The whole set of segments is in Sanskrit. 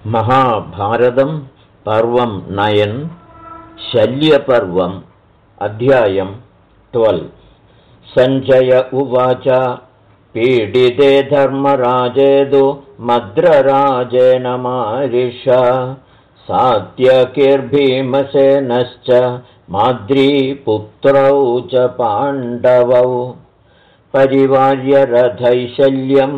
महाभारतं पर्वं 9 शल्यपर्वम् अध्यायं 12 सञ्जय उवाच पीडिते धर्मराजेदु मद्रराजेन मारिषा सात्यकिर्भीमसेनश्च माद्रीपुत्रौ च पाण्डवौ परिवार्य रथैशल्यं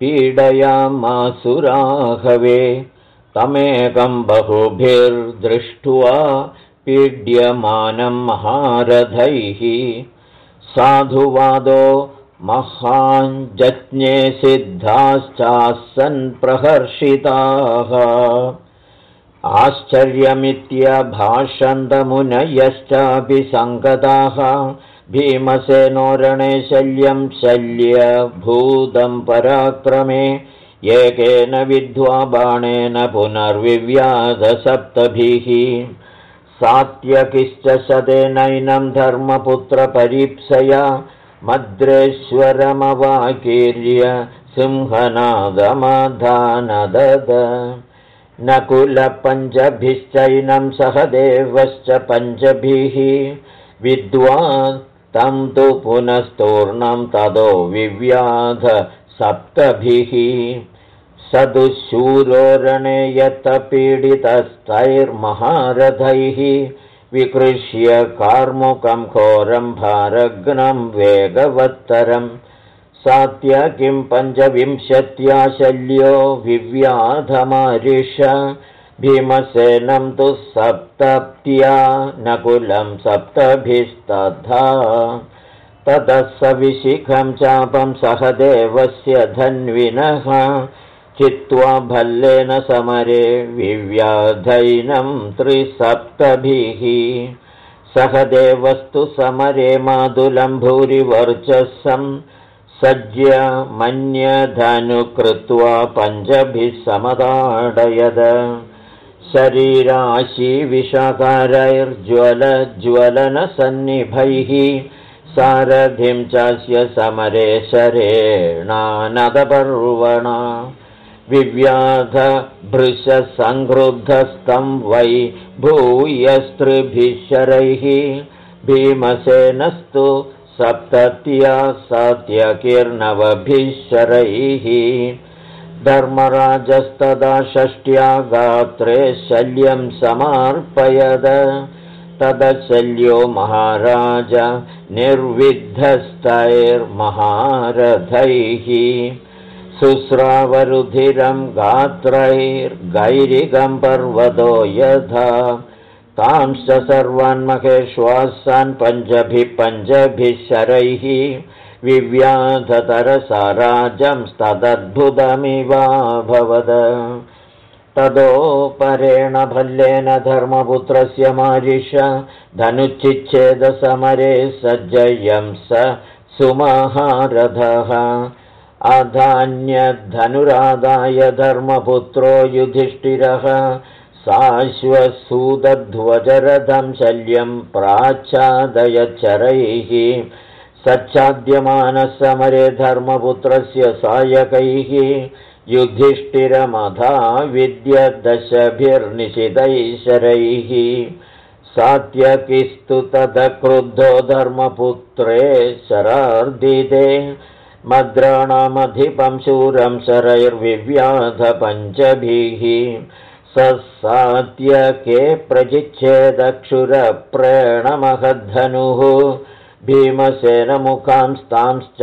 पीडयामासुराहवे तमेकं बहुभिर्दृष्ट्वा पीड्यमानं महारथैः साधुवादो महाञ्जज्ञे सिद्धाश्चासन् प्रहर्षिताः आश्चर्यमित्यभाषन्तमुनयश्चापि सङ्गताः भीमसेनोरणे शल्यं शल्यभूतं पराक्रमे एकेन विद्ध्वा बाणेन पुनर्विव्याधसप्तभिः सात्यकिश्च शतेनैनं धर्मपुत्रपरीप्सया मद्रेश्वरमवाकीर्य सिंहनादमधानदद नकुलपञ्चभिश्चैनं सहदेवश्च पञ्चभिः विद्वा तं तु पुनस्तूर्णं ततो विव्याध सप्तभिः स दुःशूरोरणे यत्पीडितस्तैर्महारथैः विकृष्य कार्मुकं घोरं भारघ्नं वेगवत्तरं सात्यकिं पञ्चविंशत्या शल्यो विव्याधमारिष भीमसेनं तु सप्तत्या नकुलं सप्तभिस्तथा ततः सविशिखं चापं सहदेवस्य धन्विनः चित्वा भल्लेन समरे विव्याधैनं त्रिसप्तभिः सहदेवस्तु समरे मातुलं भूरिवर्चस्सं सज्य मन्यधनुकृत्वा पञ्चभिः समताडयद शरीराशिविषकारैर्ज्वलज्वलनसन्निभैः सारथिं चास्य समरे शरेणानदपर्वणा विव्याधभृशसंक्रुद्धस्तं वै भूयस्त्रिभिः शरैः भीमसेनस्तु सप्तत्या सात्यकिर्नवभिः शरैः धर्मराजस्तदा षष्ट्या गात्रे शल्यं समार्पयद तदशल्यो महाराज निर्विद्धस्तैर्महारथैः शुश्रावरुधिरं गात्रैर्गैरिकं पर्वतो यथा तांश्च सर्वान् महेश्वासान् पञ्चभिः शरैः विव्याधतरसा राजं तदद्भुतमिवाभवद ततो परेण भल्लेन धर्मपुत्रस्य मारिष धनुच्चिच्छेदसमरे सज्जयं स सुमहारथः अधान्यधनुरादाय धर्मपुत्रो युधिष्ठिरः साश्वसूतध्वजरथं शल्यं प्राच्छादयच्चरैः सच्छाद्यमानः समरे धर्मपुत्रस्य सायकैः युधिष्ठिरमधाविद्य दशभिर्निशितैः शरैः सात्यकिस्तु ततः क्रुद्धो धर्मपुत्रे शरार्दिते मद्राणामधिपं शूरं शरैर्विव्याध पञ्चभिः स सात्यके प्रजिच्छेदक्षुरप्रेणमहद्धनुः भीमसेनमुखांस्तांश्च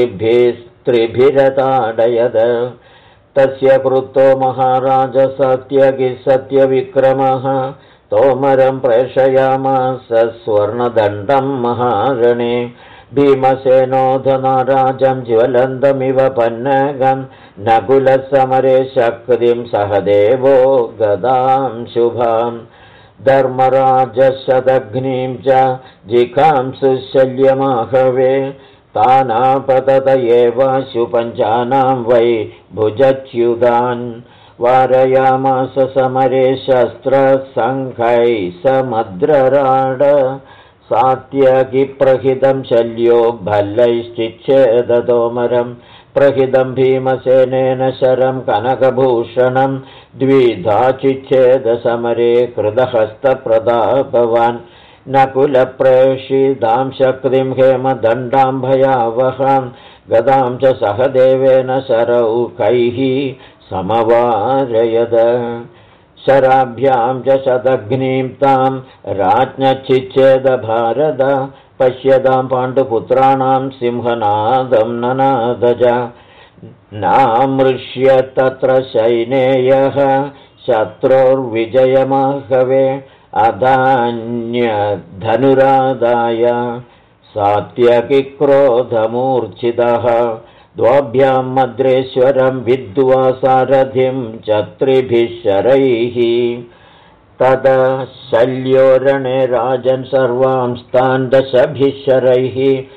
त्रिभिरताडयद तस्य कृतो महाराज सात्यकिः सत्यविक्रमः तोमरं प्रेषयामास स्वर्णदण्डं महारणे भीमसेनोधनाराजं ज्वलन्तमिव पन्नगं नकुलसमरे शक्तिं सहदेवो गदां शुभां धर्मराजशदग्निं च जिघांसुशल्यमाहवे तानापतत एवाशु पञ्चानां वै भुजच्युतान् वारयामास समरे शस्त्रसङ्घैः समद्रराड सात्यकिप्रहितं शल्यो भल्लैश्चिच्छेदतोमरं प्रहितं भीमसेनेन शरं कनकभूषणं द्विधा चिच्छेदसमरे कृतहस्तप्रतापवान् नकुलप्रेषितां शक्तिं हेमदण्डां भयावहां गदां च सहदेवेन शरौकैः समवारयद शराभ्यां च शतघ्नीं तां राज्ञचिच्छेदभारद पश्यतां पाण्डुपुत्राणां सिंहनादं ननादज नामृष्य तत्र शैनेयः शत्रोर्विजयमाहवे अधान्यधनुरादाय सात्यकिक्रोधमूर्च्छितः द्वाभ्यां मद्रेश्वरं विद्वा सारथिं च त्रिभिः शरैः तदा शल्योरणे राजन् सर्वांस्तान् दशभिः शरैः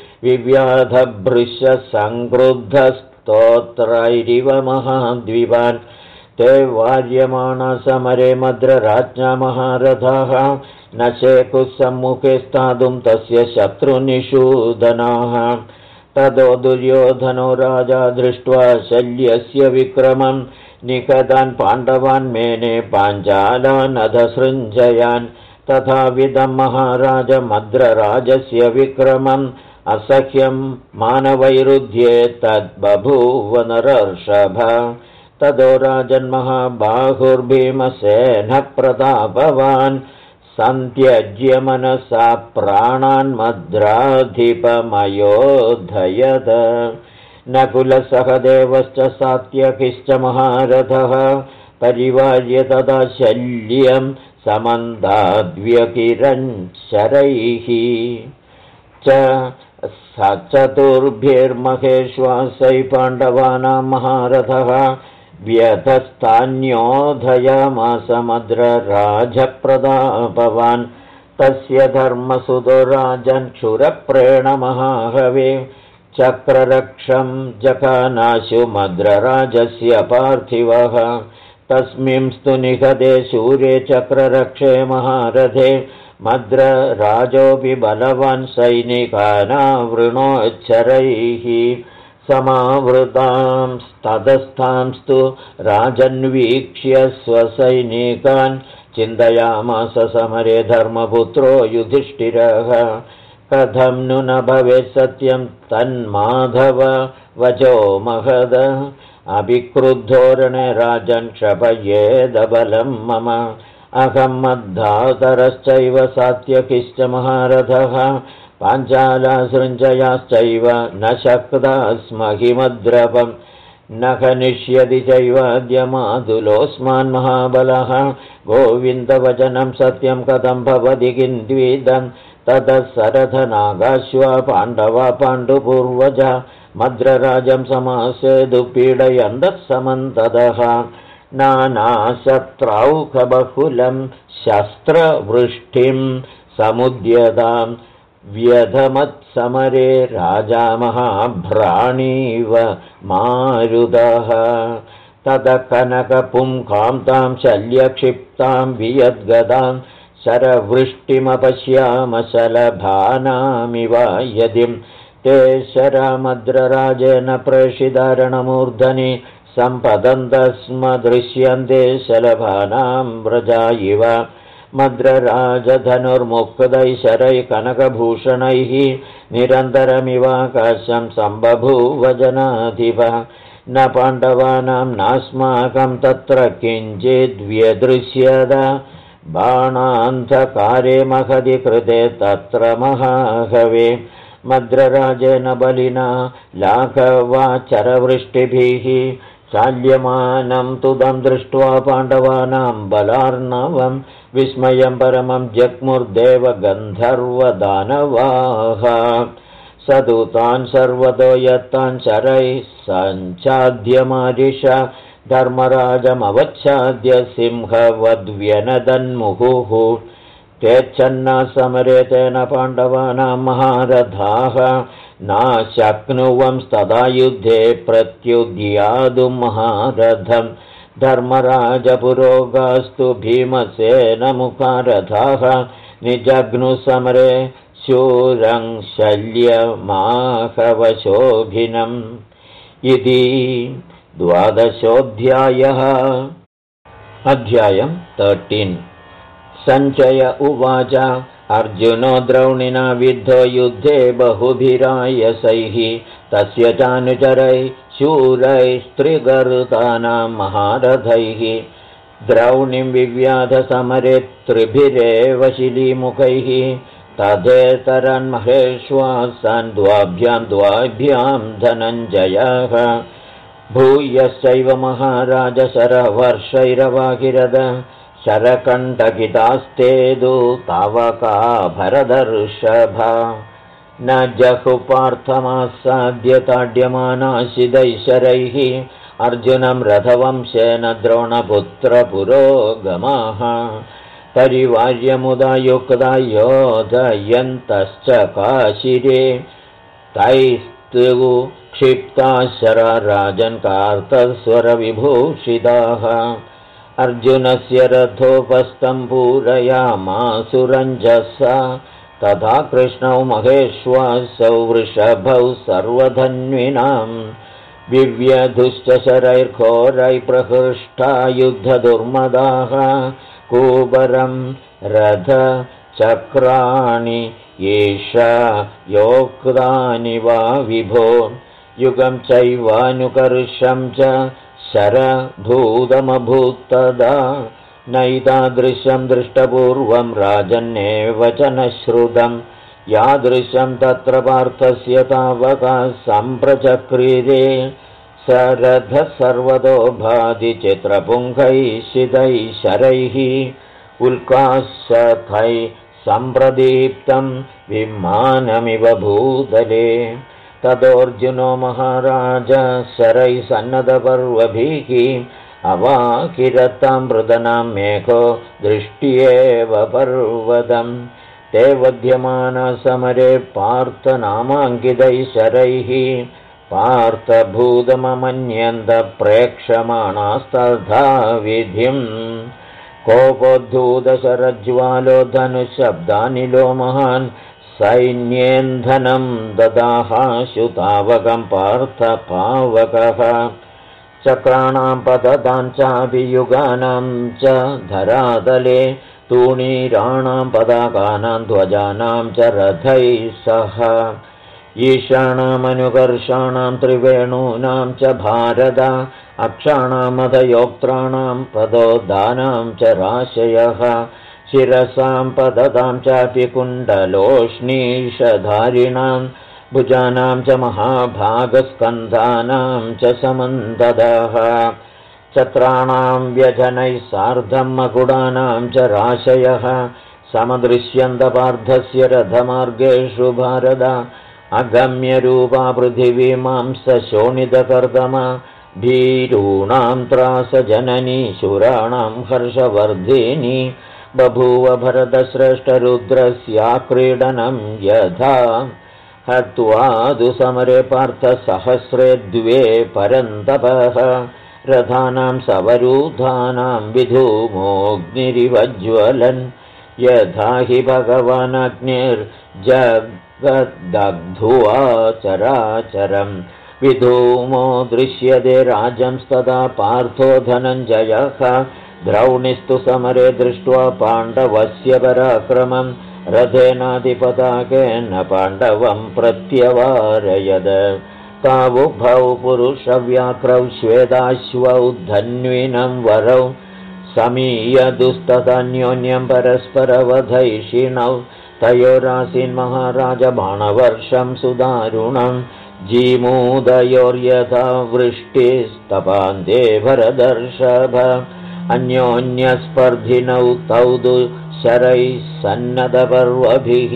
विव्याधभृशसङ्क्रुद्धस्तोत्रैरिव महाद्विवान् ते वार्यमाणा समरे मद्रराज्ञा महारथाः न शेकुः सम्मुखे स्थातुं तस्य शत्रुनिषूदनाः ततो दुर्योधनो राजा दृष्ट्वा शल्यस्य विक्रमं निकटान् पाण्डवान् मेने पाञ्चालान् अधसृञ्जयान् तथाविधं महाराज मद्रराजस्य विक्रमम् असह्यं मानवैरुध्ये तद्बभूव नरर्षभ ततो राजन्महाबाहुर्भीमसेनः प्रतापवान् सन्त्यज्य मनसा प्राणान् मद्राधिपमयोधयद नकुलसहदेवश्च सात्यकिश्च महारथः परिवार्य तदा शल्यं समन्दाद्व्यकिरन् शरैः च सचतुर्भिर्महेश्वासै पाण्डवानां महारथः व्यथस्तान्योधयामास मद्रराजप्रतापवान् तस्य धर्मसुतो राजन् क्षुरप्रेण महाहवे चक्ररक्षं जखानाशु मद्रराजस्य पार्थिवः तस्मिंस्तु निहते शूरे चक्ररक्षे महारथे मद्रराजोऽपि बलवान् सैनिकानावृणोच्चरैः समावृतांस्ततस्थांस्तु राजन्वीक्ष्य स्वसैनिकान् चिन्तयामास समरे धर्मपुत्रो युधिष्ठिरः कथं नु न भवेत् सत्यं तन्माधव वचो महद अभिक्रुद्धोरणे राजन् क्षपयेदबलं मम अहं मद्धातरश्चैव सात्यकिश्च महारथः पाञ्चालासृञ्जयाश्चैव न शक्ता स्म हिमद्रवं न खनिष्यति चैवाद्यमादुलोऽस्मान् महाबलः गोविन्दवचनं सत्यं कथं भवति किन्द्विदं ततः सरथनागाश्वा पाण्डवा पाण्डुपूर्वजा मद्रराजं समासेतु पीडयन्तः समन्ततः नानाशस्त्रौखबहुलं शस्त्रवृष्टिं समुद्यतां व्यधमत्समरे राजा महाभ्राणीव मारुदः ततः कनकपुंखां तां शल्यक्षिप्तां वियद्गदां शरवृष्टिमपश्याम शलभानामिव यदिं ते शरमद्रराजेन प्रेषितारणमूर्धनि सम्पदन्तस्म दृश्यन्ते शलभानां व्रजा इव मद्रराजधनुर्मुक्तैः शरैः कनकभूषणैः निरन्तरमिवाकाशं सम्बभूव जनाधिपः न पाण्डवानां नास्माकं तत्र किञ्चिद्व्यदृश्यत बाणान्धकारे महति कृते तत्र महाहवे मद्रराजेन बलिना लाघवाचरवृष्टिभिः चाल्यमानं तुदं दृष्ट्वा पाण्डवानां बलार्णवं विस्मयं परमं जग्मुर्देवगन्धर्वदानवाः सदूतान् सर्वतो यत्तान् शरैः सञ्चाद्यमारिष धर्मराजमवच्छाद्य सिंहवद्व्यनदन्मुहुः तेच्छन्ना समरे तेन पाण्डवानां महारथाः नाशक्नुवंस्तदा युद्धे प्रत्युद्यातुं महारथं धर्मराजपुरोगास्तु भीमसेनमुखारथाः निजग्नुसमरे शूरं शल्यमाहवशोभिनम् इति 12ोऽध्यायः। अध्यायं 13 सञ्जय उवाच अर्जुनो द्रौणिना विद्धो युद्धे बहुभिरायसैः तस्य चानुचरैः शूरैस्त्रिगर्तानां महारथैः द्रौणिं विव्याधसमरे त्रिभिरेव शिलीमुखैः तदेतरन्महेश्वासान् द्वाभ्यां धनञ्जयः भूयश्चैव महाराज शरवर्षैरवाकिरद शरकण्टकितास्तेदु तावका भरदर्षभा न जहुपार्थमासाद्य ताड्यमानाशिदैशरैः अर्जुनं रथवंशेन द्रोणपुत्रपुरोगमाः परिवार्यमुदा युक्ता योधयन्तश्च काशिरे तैस्तु क्षिप्ता शरा राजन् कार्तस्वरविभूषिताः अर्जुनस्य रथोपस्थं पूरयामासुरञ्जसा तथा कृष्णौ महेश्वासौ वृषभौ सर्वधन्विनां विव्यधुश्च शरैर्घोरैः प्रहृष्टा युद्धदुर्मदाः कूबरं रथचक्राणि येषा योक्तानि वा विभो युगं चैवानुकर्षं च शरभूतमभूत्तदा नैतादृशं दृष्टपूर्वं राजन्नेव च न श्रुतं यादृशं तत्र पार्थस्य तावका सम्प्रचक्रिरे सरथः सर्वतो भाति चित्रपुङ्खैः शितैः शरैः उल्काशथैः सम्प्रदीप्तं विमानमिव भूतले ततोऽर्जुनो महाराज शरैः सन्नतपर्वभिः अवाकिरतां मृदनां मेघो दृष्ट्येव पर्वतं ते वध्यमानसमरे पार्थनामाङ्कितैः शरैः पार्थभूतममन्यन्त प्रेक्षमाणास्तथा विधिं कोपोद्धूतशरज्ज्वालो धनुशब्दानिलो महान् सैन्येन्धनं ददाहाशुतावकं पार्थपावकः चक्राणां पततां चाभियुगानां च धरातले तूणीराणां पताकानां ध्वजानां च रथैः सह ईशानामनुकर्षाणां त्रिवेणूनां च भारत अक्षाणामधयोक्त्राणां पदोद्दानां च राशयः शिरसां पततां चापि कुण्डलोष्णीषधारिणां भुजानां च महाभागस्कन्धानां च समन्ददः चत्राणां व्यजनैः सार्धं मकुडानां च राशयः समदृश्यन्तपार्थस्य रथमार्गेषु भारत अगम्यरूपा पृथिवीमांसशोणितकर्दमा भीरूणां त्रासजननी शूराणां हर्षवर्धिनी बभूव भरतश्रेष्ठरुद्रस्याक्रीडनं यथा हत्वादु समरे पार्थसहस्रे द्वे परन्तपः रथानां सवरूधानां विधूमोऽग्निरिवज्ज्वलन् यथा हि भगवान् अग्निर्जगद्दग्ध्वा चराचरं विधूमो दृश्यते राजंस्तदा पार्थो धनञ्जयः द्रौणिस्तु समरे दृष्ट्वा पाण्डवस्य पराक्रमं रथेनाधिपताकेन पाण्डवं प्रत्यवारयद तावुभौ पुरुषव्याक्रौ श्वेताश्वौ धन्विनं वरौ समीयदुस्तदन्योन्यं परस्परवधैषिणौ तयोरासीन् महाराज बाणवर्षं सुदारुणं जीमूदयोर्यथा वृष्टिस्तपान्ते भरदर्षभ अन्योन्यस्पर्धिनौ तौ दु शरैः सन्नतपर्वभिः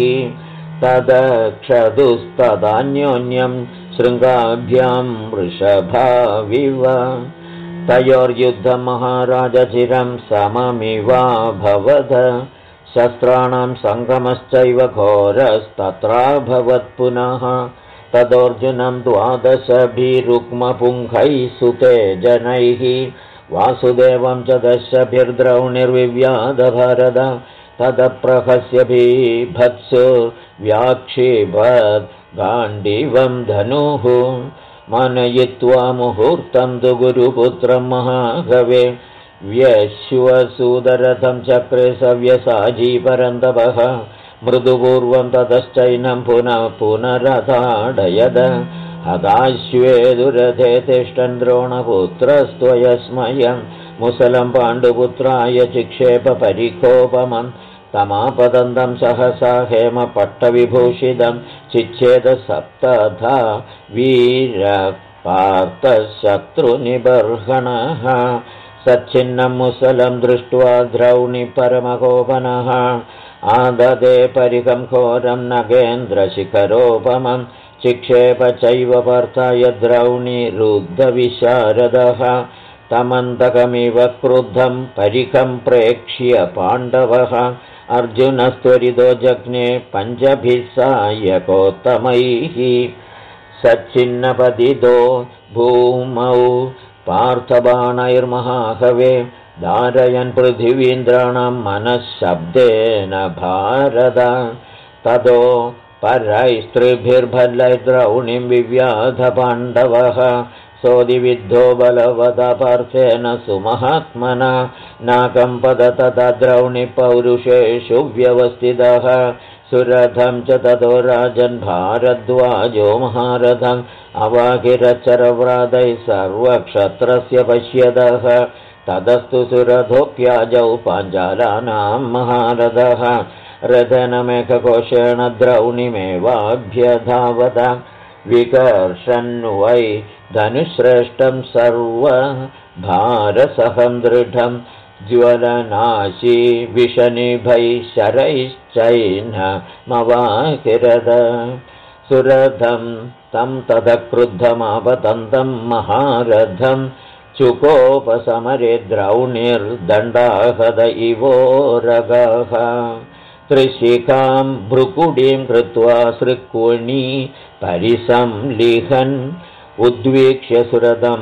तदक्षदुस्तदान्योन्यं शृङ्गाभ्यां वृषभाविव तयोर्युद्धं महाराज चिरं सममिवाभवत् शस्त्राणां सङ्गमश्चैव घोरस्तत्राभवत् पुनः तदोर्जुनं द्वादशभिरुक्मपुङ्खैः सुतेजनैः वासुदेवं च दशभिर्द्रौणिर्विव्याधभरद तदप्रहस्य बीभत्सु व्याक्षिपत् गाण्डीवं धनुः मनयित्वा मुहूर्तं तु गुरुपुत्रं महागवे व्यश्वसूदरथं चक्रे सव्यसाजी परन्तपः मृदुपूर्वं ततश्चैनं पुनः पुनरताडयद हताश्वेदुरथे तिष्ठन् द्रोणपुत्रस्त्वयस्मयं मुसलं पाण्डुपुत्राय चिक्षेप परिकोपमं तमापदन्तं सहसा हेमपट्टविभूषितं चिच्छेद सप्तधा वीरपार्थशत्रुनिबर्हणः सच्छिन्नं मुसलं दृष्ट्वा द्रौणि परमकोपनः आददे परिकं घोरं नगेन्द्रशिखरोपमं चिक्षेप चैव पार्थाय द्रौणि रुद्धविशारदः तमन्तकमिव क्रुद्धं परिकं प्रेक्ष्य पाण्डवः अर्जुनस्त्वरितो जज्ञे पञ्चभिः सायकोत्तमैः सच्छिन्नपतितो भूमौ पार्थबाणैर्महाहवे धारयन् पृथिवीन्द्राणां मनःशब्देन भारत ततो परैस्त्रिभिर्भल्लैर्द्रौणिं विव्याध पाण्डवः सोदिविद्धो बलवदपार्थेन सुमहात्मना नाकम्पद तथा द्रौणि पौरुषेषु व्यवस्थितः सुरथं च ततो राजन् भारद्वाजो महारथम् अवाकिरचरव्रातैः सर्वक्षत्रस्य पश्यतः ततस्तु सुरथोऽप्याजौ पाञ्चालानां महारथः रथनमेककोशेन द्रौणिमेवाभ्यधावत विकर्षन् वै धनुश्रेष्ठं सर्वभारसहं दृढं ज्वलनाशी विषनिभैः शरैश्चैनमवाकिरद सुरथं तं ततः क्रुद्धमापतन्तं महारथं चुकोपसमरे द्रौणिर्दण्डाहद इवोरगः त्रिशिखां भ्रुकुडीं कृत्वा सृक्कुणी परिसंलिहन् उद्वीक्ष्य सुरतं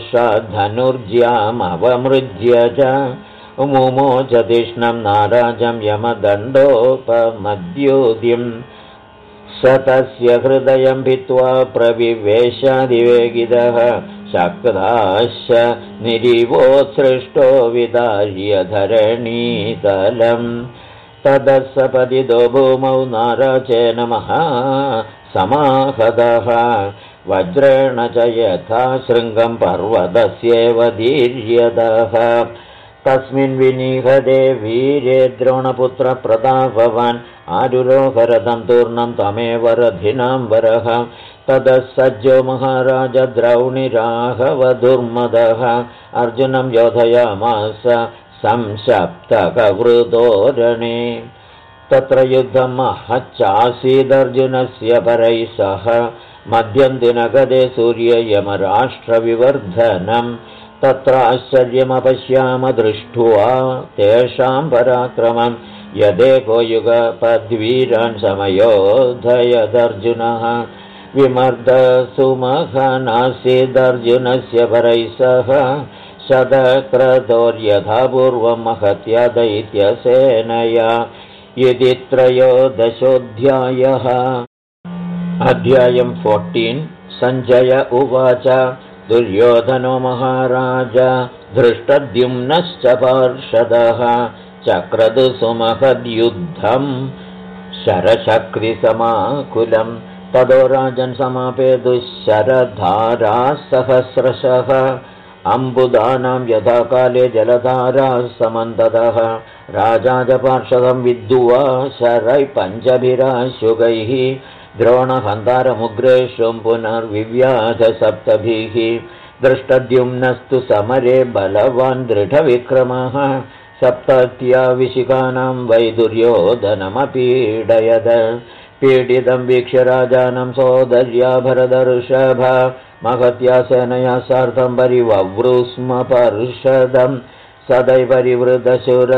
रोषधनुर्ज्यामवमृज्य च मुमोच तीक्ष्णं नाराजं यमदण्डोपमद्योदिं स तस्य हृदयं भित्त्वा प्रविवेशादिवेगिदः शक्ताश्च निरीवोत्सृष्टो विदार्य धरणीतलम् ततः सपतितो भूमौ नाराचेन महासमाहतः वज्रेण च यथा शृङ्गं पर्वतस्येव दीर्यतः तस्मिन् विनिहते वीरे द्रोणपुत्रप्रतापवान् आरुरोहरथं तूर्णं तमेव रथिनाम्बरः ततः सज्जो महाराज द्रौणिराघवदुर्मदः अर्जुनं योधयामास संशप्तकवृतोरणे तत्र युद्धं महच्चासीदर्जुनस्य परैः सह मध्यन्दिनगते सूर्ययमराष्ट्रविवर्धनं तत्र आश्चर्यमपश्याम दृष्ट्वा तेषां पराक्रमं यदेको युगपद्वीरान् समयोधयदर्जुनः विमर्दसुमहानासीदर्जुनस्य परैः सह शतक्रतोर्यथा पूर्वं महत्या दैत्यसेनया यदि त्रयोदशोऽध्यायः। अध्यायं 14 सञ्जय उवाच दुर्योधनो महाराज धृष्टद्युम्नश्च पार्षदः चक्रतु सुमहद्युद्धं शरशक्तिसमाकुलं ततो राजन् समापेतुः शरधाराः सहस्रशः अम्बुदानां यथा काले जलधाराः समन्ततः राजा च पार्षदं विद्ध्वा शरैः पञ्चभिराशुकैः द्रोणहन्तारमुग्रेषुं पुनर्विव्याध सप्तभिः दृष्टद्युम्नस्तु समरे बलवान् दृढविक्रमः सप्तत्या विशिखानां वै दुर्योधनमपीडयद पीडितं वीक्ष्य राजानं सोदर्या भरतर्षभ महत्या सेनया सार्धं परिवव्रुस्म पर्षदं सदैव परिवृतशूर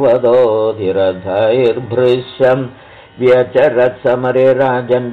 सर्वतोधिरथैर्भृशं व्यचरत्समरे राजन्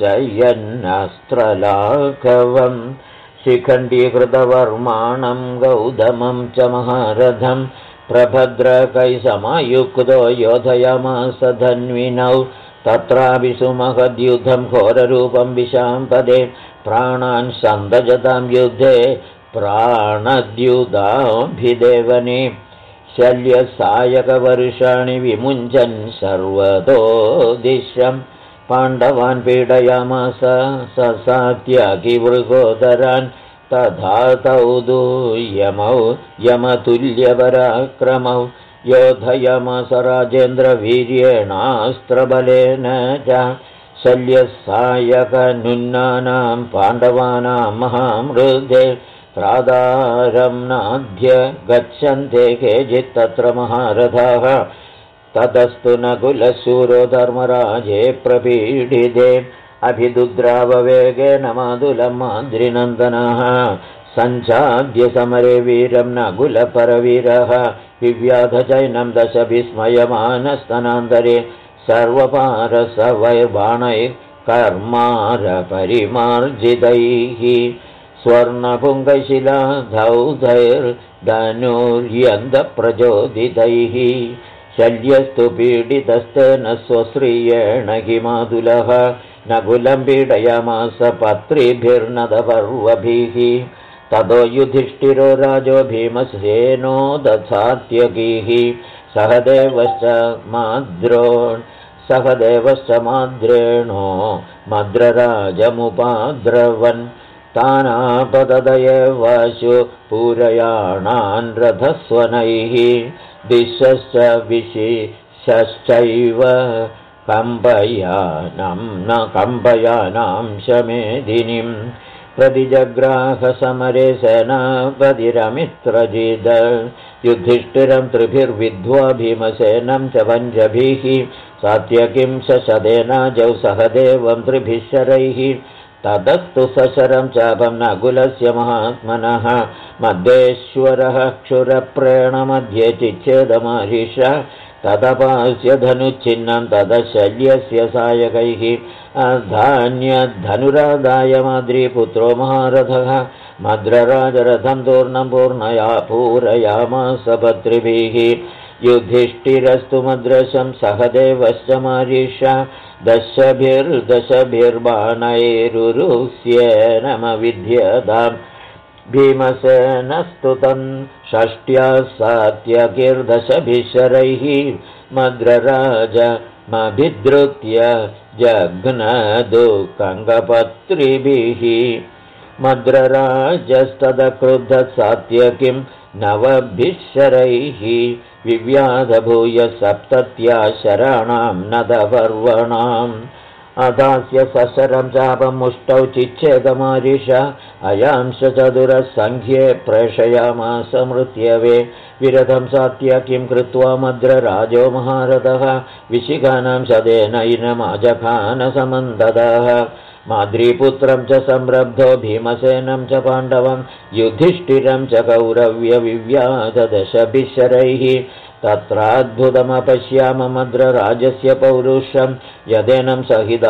दर्शयन्नस्त्रलाघवं शिखण्डीकृतवर्माणं गौतमं च महारथं प्रभद्रकैः समायुक्तो योधयामास धन्विनौ तत्रापि सुमहद्युद्धं घोररूपं विशाम्पदे प्राणान् सन्दजतां युद्धे प्राणद्युदाभिदेवने शल्यसायकवर्षाणि विमुञ्चन् सर्वतो दिश्यम् पाण्डवान् पीडयामास ससात्यागिवृकोदरान् तथा तौ यमौ यमतुल्यपराक्रमौ योधयामास राजेन्द्रवीर्येणास्त्रबलेन च शल्यसायकनुन्नानां पाण्डवानां महामृधे त्रादारं नाद्य गच्छन्ते केचित् तत्र महारथाः ततस्तु नकुलशूरो धर्मराजे प्रपीडिते अभिदुद्राववेगेन मादुलं माद्रिनन्दनः सञ्चाद्य समरे वीरं नकुलपरवीरः विव्याधचैनं दश विस्मयमानस्तनान्तरे सर्वपारसवैर्बाणैः कर्मारपरिमार्जितैः स्वर्णपुङ्गशिलाधौधैर्धनुर्यन्तप्रचोदितैः शल्यस्तु पीडितस्तेन स्वश्रियेण किमातुलः नकुलं पीडयामास पत्रिभिर्नदपर्वभिः ततो युधिष्ठिरो राजो भीमसेनो दधात्यकीः सहदेवश्च माद्रेणो मद्रराजमुपाद्रवन् तानापतदये वाशु पूरयाणान् रथस्वनैः दिशश्च विशिशश्चैव कम्पयानां शमेदिनीं प्रतिजग्राहसमरे सेनापतिरमित्रजिद युधिष्ठिरं त्रिभिर्विद्ध्वा भीमसेनं च पञ्चभिः सात्यकिं शशदेनाजौ सहदेवं त्रिभिः शरैः ततस्तु सशरं चापं नकुलस्य महात्मनः मद्देश्वरः क्षुरप्रेणमध्ये चिच्छेदमाहिष तदपास्य धनुच्छिन्नं तदशल्यस्य सायकैः धान्यधनुरादाय माद्रीपुत्रो महारथः मद्रराजरथं तूर्णं पूर्णया पूरयामास पत्रिभिः युधिष्ठिरस्तु मद्रशं सहदेवश्च मारीष दशभिर्बाणैरुरुह्येनमविद्यताम् भीमसेनस्तु तं षष्ट्या सात्यकिर्दशभिः मद्रराजमभिद्रुत्य जघ्नदुकङ्गपत्रिभिः मद्रराजस्तदक्रुद्धः सात्यकिं नवभिः विव्याधभूय सप्तत्या शराणां नदपर्वणाम् अदास्य सशरं चापं मुष्टौ चिच्छेदमारिष अयांश चतुरसङ्ख्ये प्रेषयामास मृत्यवे विरथं सात्यकिं कृत्वा मद्रराजो महारथः विशिखानां शदेनैनमाजखानसमन्ददः माद्रीपुत्रं च संरब्धो भीमसेनं च पाण्डवं युधिष्ठिरं च कौरव्यविव्याधदशभिः शरैः तत्राद्भुतमपश्याम मद्रराजस्य पौरुषं यदेनं सहिता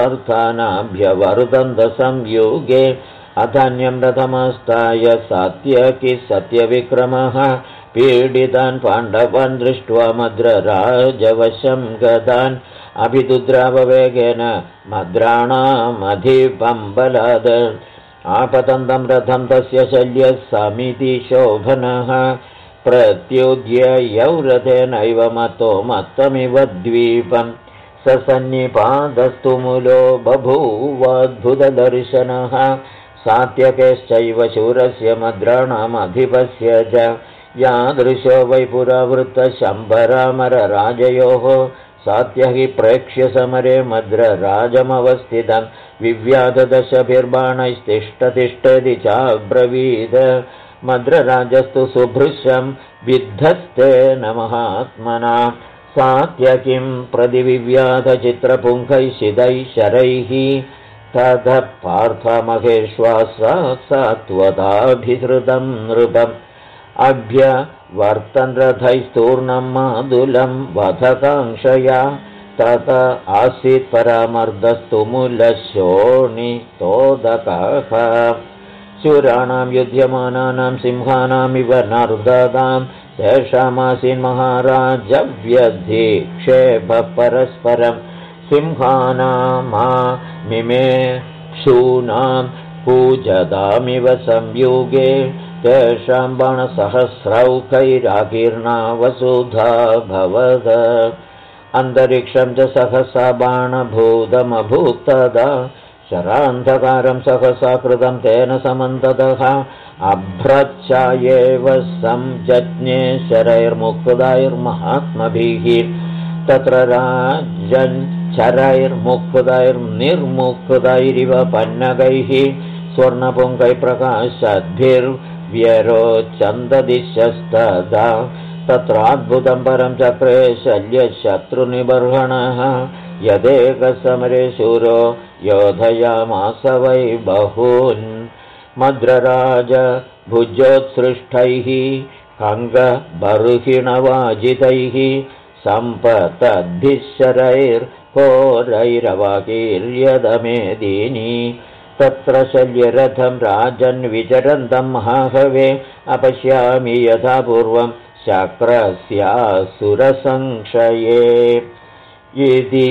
पार्थानाभ्यवर्तन्तसंयुगे अधन्यं रथमस्ताय सात्यकिः सत्यविक्रमः पीडितान् पाण्डवान् दृष्ट्वा मद्रराजवशं गतान् अभिदुद्राववेगेन मद्राणामधिपं बलाद आपतन्तं रथं तस्य शल्यः समिति शोभनः प्रत्युद्ययौ रथेनैव मतो मत्तमिव द्वीपं ससन्निपातस्तु मूलो बभूवाद्भुतदर्शनः सात्यकेश्चैव शूरस्य मद्राणामधिपस्य च यादृशो वै पुरावृत्तशम्भरामरराजयोः सात्यः प्रेक्ष्य समरे मद्रराजमवस्थितं विव्याधदशभिर्बाणैस्तिष्ठतिष्ठति चाब्रवीद मद्रराजस्तु सुभृशं विद्धस्तेन महात्मना सात्यकिं प्रतिविव्याधचित्रपुङ्खैः शिदैः शरैः ततः पार्थमहेश्वासात्वताभिसृतं नृपम् अभ्यवर्तन् रथैस्तूर्णं मादुलं वधकाङ्क्षया तत आसीत् परामर्दस्तु मूलशोणितोदकः शूराणां युध्यमानानां सिंहानामिव नर्दतां तेषामासीन् महाराजव्यधिक्षेपः परस्परं सिंहानामा मिमे शूनां पूजदामिव संयुगे तेषां बाणसहस्रौकैराकीर्णा वसुधा भवद अन्तरिक्षं च सहसा बाणभूतमभूत्तदा शरान्धकारं सहसा कृतं तेन समन्ततः अभ्रच्छायेव संजज्ञे शरैर्मुक्तैर्महात्मभिः तत्र राजन् शरैर्मुक्तैर्निर्मुक्तैरिव पन्नगैः स्वर्णपुङ्गैप्रकाशद्भिर्व्यरोचन्ददिशस्तदा तत्राद्भुतं परं चक्रे शल्यशत्रुनिबर्हणः यदेकसमरे शूरो योधयामास वै बहून् मद्रराज भुजोत्सृष्टैः कङ्गबर्हिणवाजितैः सम्पतद्भिः शरैर्घोरैरवाकीर्यदमेदिनी तत्र शल्यरथं राजन् विचरन्तं महाहवे अपश्यामि यथा पूर्वं शक्रस्यासुरसंक्षये इति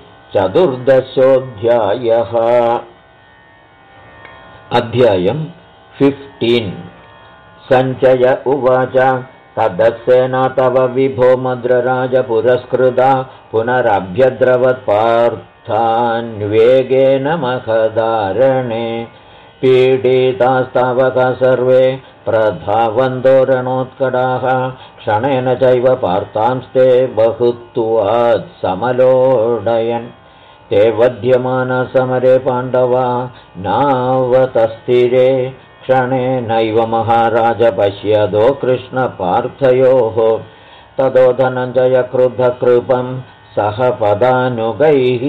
14. अध्यायं 15 सञ्चय उवाच तदस्सेना तव विभो मद्रराजपुरस्कृता पुनरभ्यद्रवत्पार्थान्वेगेन महदारणे पीडितास्तावक सर्वे प्रधावन्तो रणोत्कटाः क्षणेन चैव पार्थांस्ते बहुत्वात् समलोडयन् ते वध्यमानसमरे पाण्डवा नावतस्थिरे क्षणेनैव महाराज पश्यदो कृष्णपार्थयोः ततो धनञ्जय क्रुद्धकृपं सह पदानुगैः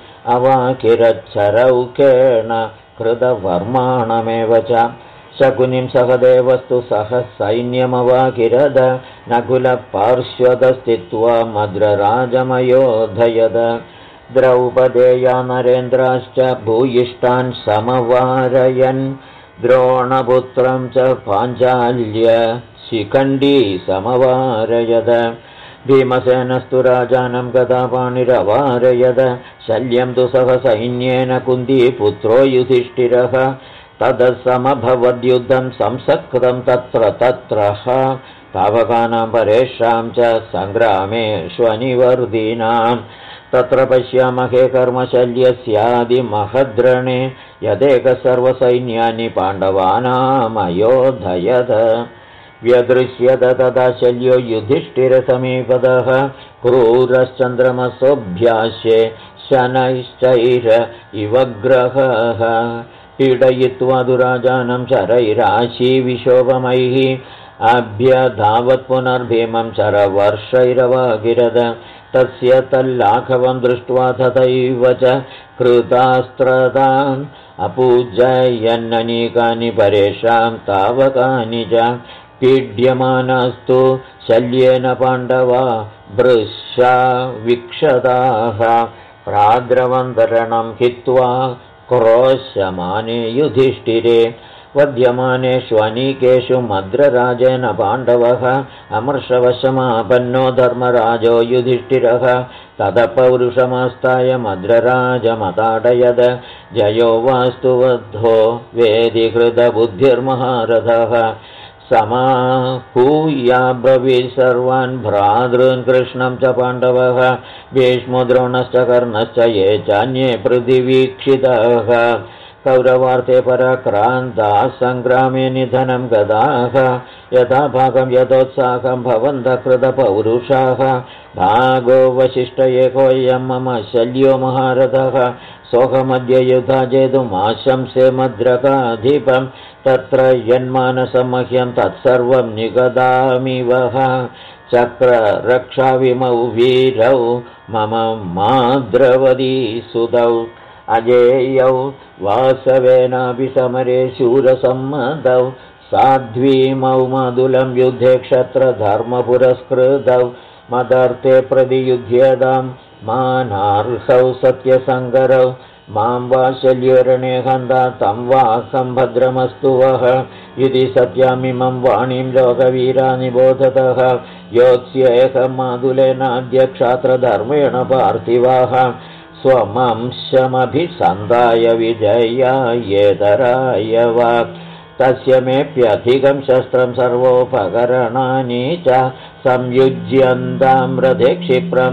अवाकिरच्छरौकेण कृतवर्माणमेव च शकुनिं सह देवस्तु सह सैन्यमवाकिरद नकुलपार्श्वदस्थित्वा मद्रराजमयोधयद द्रौपदेया नरेन्द्राश्च भूयिष्ठान् समवारयन् द्रोणपुत्रं च पाञ्चाल्य शिखण्डी समवारयद भीमसेनस्तु राजानं गदापाणिरवारयद शल्यं तु सह सैन्येन कुन्तीपुत्रो युधिष्ठिरः तदसमभवद्युद्धं संसक्तं तत्र तावकानां परेषां च सङ्ग्रामेष्वनिवर्धिनां तत्र पश्यामहे कर्मशल्यस्यादिमहद्रणे यदेकः सर्वसैन्यानि पाण्डवानामयोधयद व्यदृश्यत तदा शल्यो युधिष्ठिरसमीपतः क्रूरश्चन्द्रमसोऽभ्यास्ये शनैश्चैर इव ग्रहः पीडयित्वा दुराजानं शरैराशीविशोभमैः अभ्यधावत् पुनर्भीमं शरवर्षैरवागिरद तस्य तल्लाघवं दृष्ट्वा तथैव च कृतास्त्रतान् अपूजयन्ननीकानि परेषां तावकानि च पीड्यमानास्तु शल्येन पाण्डवा भृशा वीक्षताः प्राद्रवन्तरणं हित्वा क्रोश्यमाने युधिष्ठिरे वध्यमानेष्वनीकेषु मद्रराजेन पाण्डवः अमर्षवशमापन्नो धर्मराजो युधिष्ठिरः ततः पौरुषमास्ताय मद्रराजमताडयद जयो वास्तु वद्धो वेदिकृतबुद्धिर्महारथः समाहूयाब्रवीत् सर्वान् भ्रातॄन् कृष्णं च पाण्डवः भीष्मो द्रोणश्च कर्णश्च ये चान्ये पृथिवीक्षितः कौरवार्थे पराक्रान्ताः सङ्ग्रामे निधनं गदाः यथा भागं यथोत्साहं भवन्तः कृतपौरुषाः भागो वसिष्ठ एकोऽयं मम शल्यो महारथः सोऽहमद्य युधा जेतुमाशंसे मद्रकाधिपं तत्र यन्मानसं मह्यं तत्सर्वं निगदामि वः चक्ररक्षाविमौ वीरौ मम माद्रवदी सुतौ अजेयौ वासवेनापि समरे शूरसम्मतौ साध्वीमौ मादुलं युद्धे क्षत्रधर्मपुरस्कृतौ मदर्थे प्रतियुध्यतां मानार्हौ सत्यसङ्गरौ मां वा शल्योरणे हन्ता तं वाहं भद्रमस्तु वः इति सत्यामिमं वाणीं लोकवीरा निबोधतः योत्स्येकं मादुलेनाद्य क्षात्रधर्मेण पार्थिवाः स्वमंशमभिसन्धाय विजयायेतराय वा तस्य मेऽप्यधिकं शस्त्रं सर्वोपकरणानि च संयुज्यन्तां रथे क्षिप्रं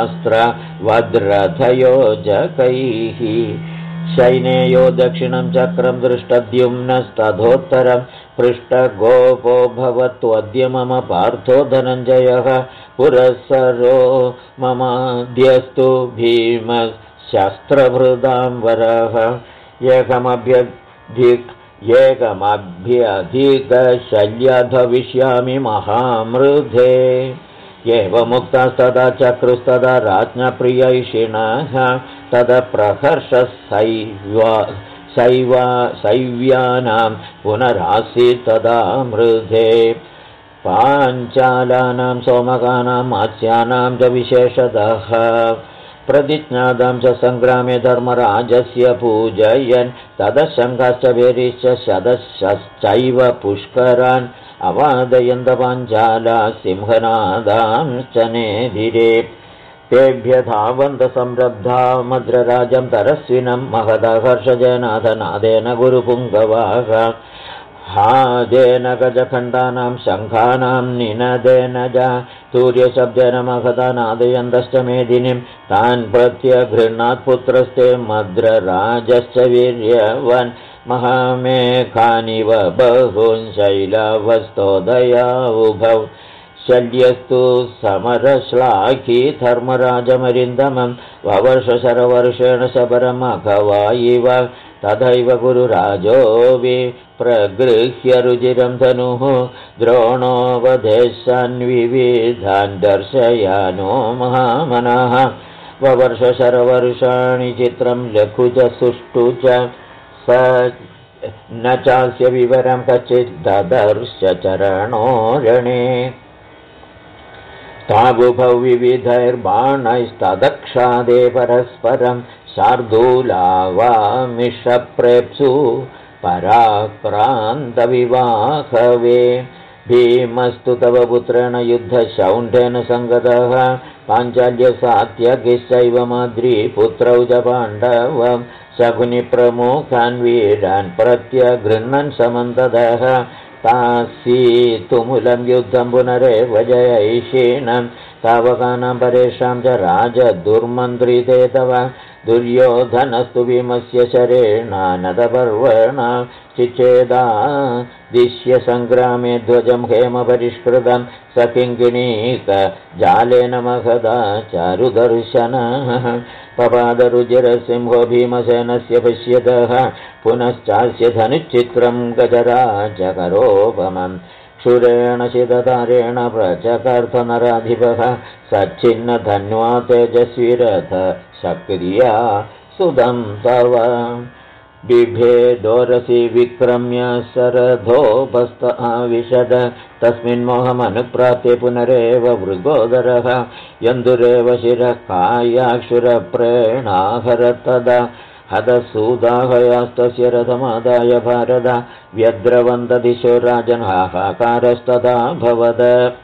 शास्त्रवद्रथयोजकैः शैनेयो दक्षिणं चक्रं दृष्टद्युम्नस्तथोत्तरं पृष्ठगोपो भवत्वद्य मम पार्थो धनञ्जयः पुरःसरो ममाद्यस्तु भीमशस्त्रभृदां वरः एकमभ्यधिकशल्यधविष्यामि महामृधे एवमुक्तस्तदा चक्रुस्तदा राज्ञप्रियैषिणः तदप्रहर्षशैव्यानां पुनरासीत् तदा मृधे पाञ्चालानां सोमकानां मात्स्यानां च विशेषतः प्रतिज्ञातां च सङ्ग्रामे धर्मराजस्य पूजयन् तदशङ्काश्च वीरिश्च शतश्चैव पुष्करान् अवादयन्त पाञ्चाला सिंहनादांश्च नेधिरे तेभ्य धावन्त संरब्धा मद्रराजं तरस्विनं महदहर्षजनाथनादेन गुरुपुङ्गवाः हादेन गजखण्डानां शङ्खानां निनदेन च सूर्यशब्देन महदानादयन्तश्च मेदिनीं तान् प्रत्यगृह्णात् पुत्रस्ते मद्रराजश्च वीर्यवन् महामेघानिव बहून् शैलवस्तोदया उभौ शल्यस्तु समरश्लाघी धर्मराजमरिन्दमं ववर्षशरवर्षेण शबरमघवा इव तथैव गुरुराजोऽपि प्रगृह्य रुचिरं धनुः द्रोणोपदेशान्विविधान् दर्शयानो महामनः ववर्षशरवर्षाणि चित्रं लघु च सुष्ठु च स न चास्य विवरं कच्चित् ददर्श चरणो रणे ताबुभौ विविधैर्बाणैस्तदक्षादे परस्परं शार्दूलावामिषप्रेप्सु पराक्रान्तविवाहवे भीमस्तु तव पुत्रेण युद्धशौण्ठेन सङ्गतः पाञ्चाल्यसात्यगिश्चैव माद्रीपुत्रौ च पाण्डवं शकुनिप्रमुखान् वीरान् प्रत्यगृह्णन् समन्ततः तासीतुमुलं युद्धं पुनरेव जयैषीणं तावकानां परेषां च राजदुर्मन्त्रिते तव दुर्योधनस्तु भीमस्य शरेणानदपर्वणा चिच्छेदा दिश्य सङ्ग्रामे ध्वजं हेमपरिष्कृतं स किङ्किणीकजालेन महदा चारुदर्शनः पपादरुजिरसिंहो भीमसेनस्य पश्यतः पुनश्चास्य धनुच्चित्रं गजराजकरोपमम् क्षुरेण शिततारेण प्रचकर्थनराधिपः सच्छिन्नधन्वा तेजस्विरथ शक्रिया सुदं तव बिभेदोरसि विक्रम्य शरथोपस्थ आविशद तस्मिन्मोहमनुप्राप्ते पुनरेव मृगोदरः यन्दुरेव शिरः कायाक्षुरप्रेणाहरतदा हतसूदाहयास्तस्य रथमादाय भारत व्यद्रवन्तदिशो राजन् हाहाकारस्तदा भवद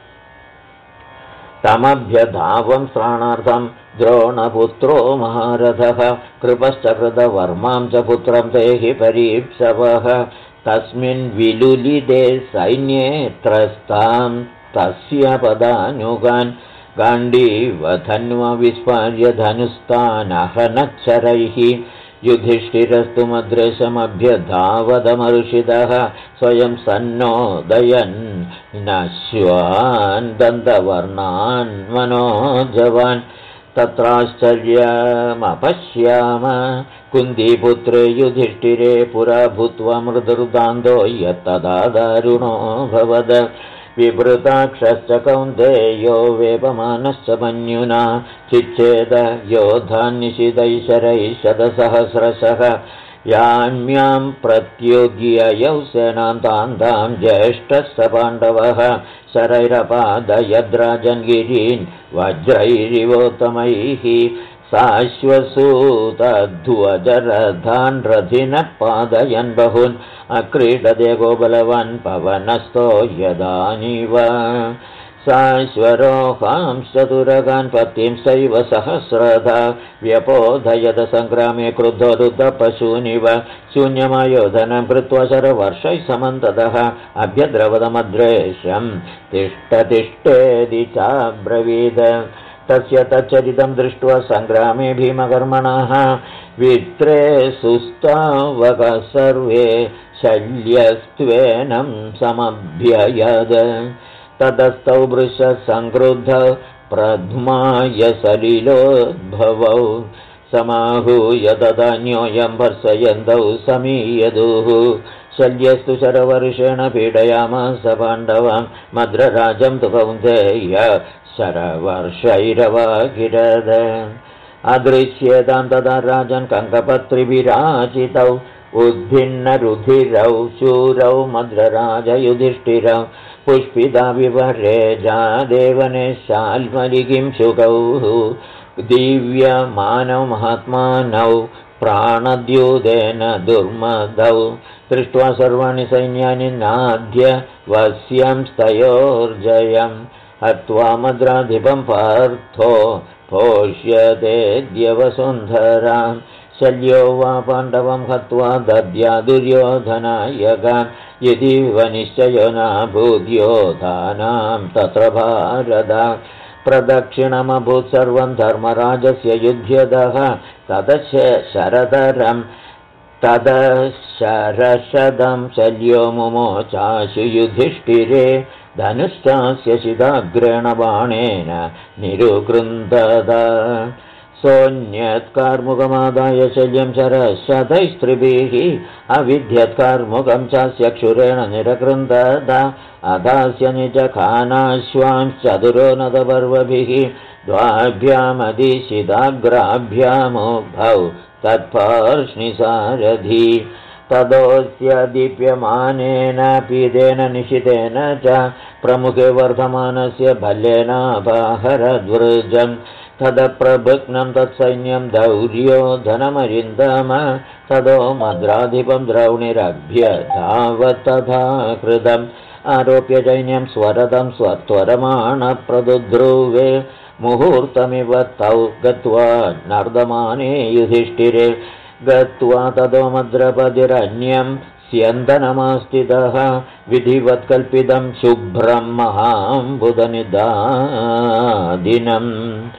तमभ्यधावं श्राणार्थं द्रोणपुत्रो महारथः कृपश्च कृतवर्मां च पुत्रं देहि परीप्सवः तस्मिन् विलुलिते सैन्ये त्रस्तां तस्य पदानुगान् गाण्डीवधन्वा विस्फार्य धनुस्तानहनच्छरैः युधिष्ठिरस्तु मद्रेशमभ्यधावदमर्षितः स्वयं सन्नोदयन् नश्वान् दन्तवर्णान् मनोजवान् तत्राश्चर्यमपश्याम कुन्तीपुत्रे युधिष्ठिरे पुरा भूत्वा मृदुर्दान्तो यत्तदा दारुणो भवद विभृताक्षश्च कौन्तेयो वेपमानश्च मन्युना चिच्छेद योधान्निशितैः शरैः शतसहस्रशः याम्यां प्रत्योग्ययौ सेनां तान्तां ज्येष्ठः स पाण्डवः शरैरपादयद्राजन् गिरीन् वज्रैरिवोत्तमैः साश्वसूतध्वजरथान् रथिनः पादयन् बहून् अक्रीडते गोबलवान् पवनस्थो यदानिव साश्वरोहांश्चतुरगान् पत्तिं सैव सहस्रधा व्यपोधयत सङ्ग्रामे क्रुद्धोरुद्धपशूनिव शून्यमायोधनं कृत्वा शरवर्षैः समन्ततः अभ्यद्रवदमद्रेशं तिष्ठतिष्ठेदि चाब्रवीद तस्य तच्चरितं दृष्ट्वा सङ्ग्रामे भीमकर्मणः वित्रे सुस्तावकः सर्वे शल्यस्त्वेनं समभ्ययद ततस्तौ वृषसङ्क्रुद्धौ प्रध्माय सलिलोद्भवौ समाहूय तदान्योऽयं भर्सयन्तौ समीयदुः शल्यस्तु शरवर्षेण पीडयामास पाण्डवान् मद्रराजं तु कौन्तेय शरवर्षैरवागिरद अदृश्येतां तदा राजन् कङ्कपत्रिभिराचितौ उद्भिन्नरुधिरौ शूरौ मद्रराजयुधिष्ठिरौ पुष्पिता विवरेजा देवने शाल्मलिकिं शुकौ दिव्यमानौ महात्मानौ प्राणद्यूतेन दुर्मदौ दृष्ट्वा सर्वाणि सैन्यानि नाद्य वस्यं स्तयोर्जयम् हत्वा मद्राधिपं पार्थो भोष्यतेऽद्य वसुन्धरां शल्यो वा पाण्डवं हत्वा दद्या दुर्योधनायकान् यदि निश्चयो नाभूद्योधानां तत्र भारत प्रदक्षिणमभूत् सर्वं धर्मराजस्य युध्यतः तदशरशदं शल्यो मुमोचाशु युधिष्ठिरे धनुश्चास्य शिदाग्रेण बाणेन निरुकृन्दत सोऽन्यत्कार्मुकमादाय शल्यं शरशतैस्त्रिभिः अविद्यत्कार्मुकं चास्य क्षुरेण निरकृन्दत अदास्य निजखानाश्वांश्चतुरो नदपर्वभिः द्वाभ्यामदिशिदाग्राभ्यामुभौ तत्पार्ष्णिसारथि तदोऽस्य दीप्यमानेन पीदेन निशितेन च प्रमुखे वर्धमानस्य भल्लेनापहरद्वृजम् तदप्रभग्नं तत्सैन्यं दौर्योधनमरिन्दम तदो मद्राधिपं द्रौणिरभ्यधावत् तथा कृतम् आरोप्य सैन्यं स्वरतं स्वत्वरमाणप्रदुध्रुवे मुहूर्तमिव तौ गत्वा नर्दमाने युधिष्ठिरे गत्वा तदो मद्रपतिरन्यं स्यन्दनमास्थितः विधिवत्कल्पितं शुभ्रं महाम्बुदनिदादिनम्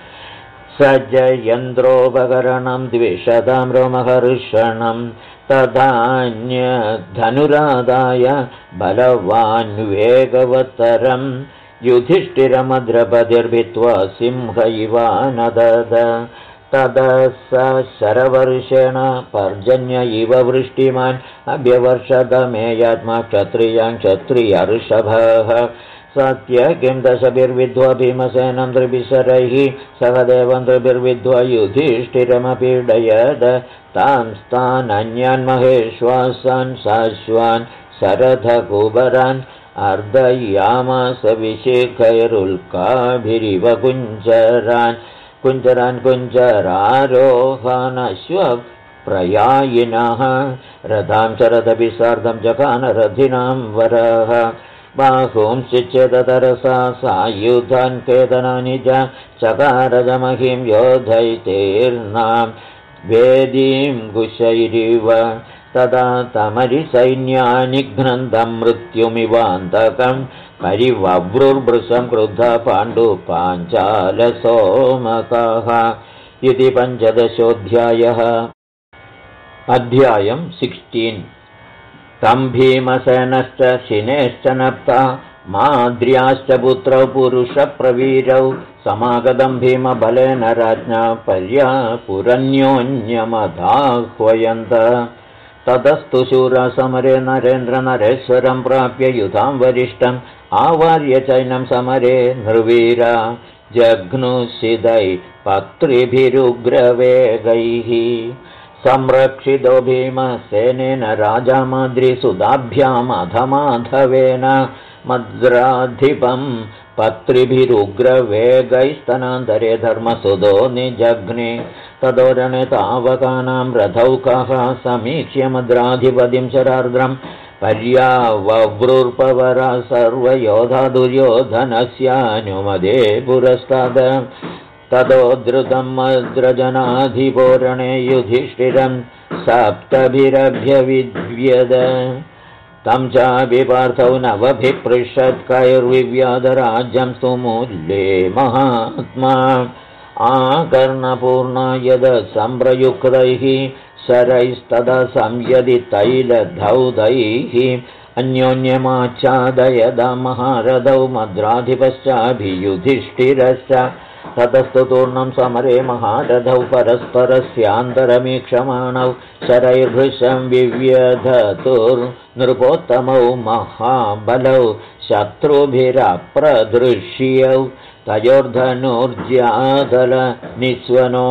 सजयन्द्रोपकरणं द्विशतं रोमहर्षणं तदान्यधनुरादाय बलवान् वेगवत्तरं युधिष्ठिरमद्रपतिर्भित्वा सिंह इवानदद ततः स शरवर्षेण पर्जन्य इव वृष्टिमान् अभ्यवर्षदमेयात्मा क्षत्रियान् क्षत्रियर्षभः सत्यकिं दशभिर्विद्वा भीमसेनं त्रिभिशरैः सहदेवं त्रिभिर्विद्वा युधिष्ठिरमपीडयद तांस्तानन्यान् महेश्वासान् शाश्वान् शरथकुबरान् अर्दयामास विशेखैरुल्काभिरिव कुञ्जरान् कुञ्जरारोहानश्वप्रयायिनः रथां चरदपि सार्धं जघानरथिनां वरः बाहूंश्चिच्छेदतरसा सायुधान् केतनानि च चकारजमहिं योधैतेर्नां वेदीं कुशैरिव तदा तमरिसैन्यानि घ्नन्दं मृत्युमिवान्तकं परिवव्रुर्भृशं क्रुद्धा पाण्डुपाञ्चालसोमकाः इति 15 अध्यायं 16 तं भीमसेनश्च शिनेश्च नप्ता माद्र्याश्च पुत्रौ पुरुषप्रवीरौ समागतं भीमबलेन राज्ञा पर्यापुरन्योन्यमधाह्वयन्त ततस्तु शूरा समरे नरेन्द्रनरेश्वरं प्राप्य युधां वरिष्ठम् आवार्य चैनं समरे नृवीरा जघ्नुषिदै पत्रिभिरुग्रवेगैः संरक्षितो भीमसेनेन राजा माद्रिसुदाभ्यामधमाधवेन मद्राधिपं पत्रिभिरुग्रवेगैस्तनान्तरे धर्मसुदो निजघ्ने तदोरणे तावकानां रथौकाः समीक्ष्य मद्राधिपतिं शरार्द्रं पर्याववृर्पवरा सर्वयोधा दुर्योधनस्यानुमदे पुरस्ताद ततो द्रुतं मद्रजनाधिपोरणे युधिष्ठिरं सप्तभिरभ्यविद्यद तं चापि पार्थौ नवभिपृषत्कैर्विव्याधराज्यं स्तुमूल्ये महात्मा आकर्णपूर्णा यद सम्प्रयुक्तैः शरैस्तदा संयदि तैलधौतैः अन्योन्यमाच्छादयद महारथौ मद्राधिपश्चाभियुधिष्ठिरश्च ततस्तु तूर्णं समरे महारथौ परस्परस्यान्तरमीक्षमाणौ शरैर्भृशं विव्यधतुर्नृपोत्तमौ महाबलौ शत्रुभिरप्रदृश्यौ तयोर्धनुर्ज्यादलनिस्वनो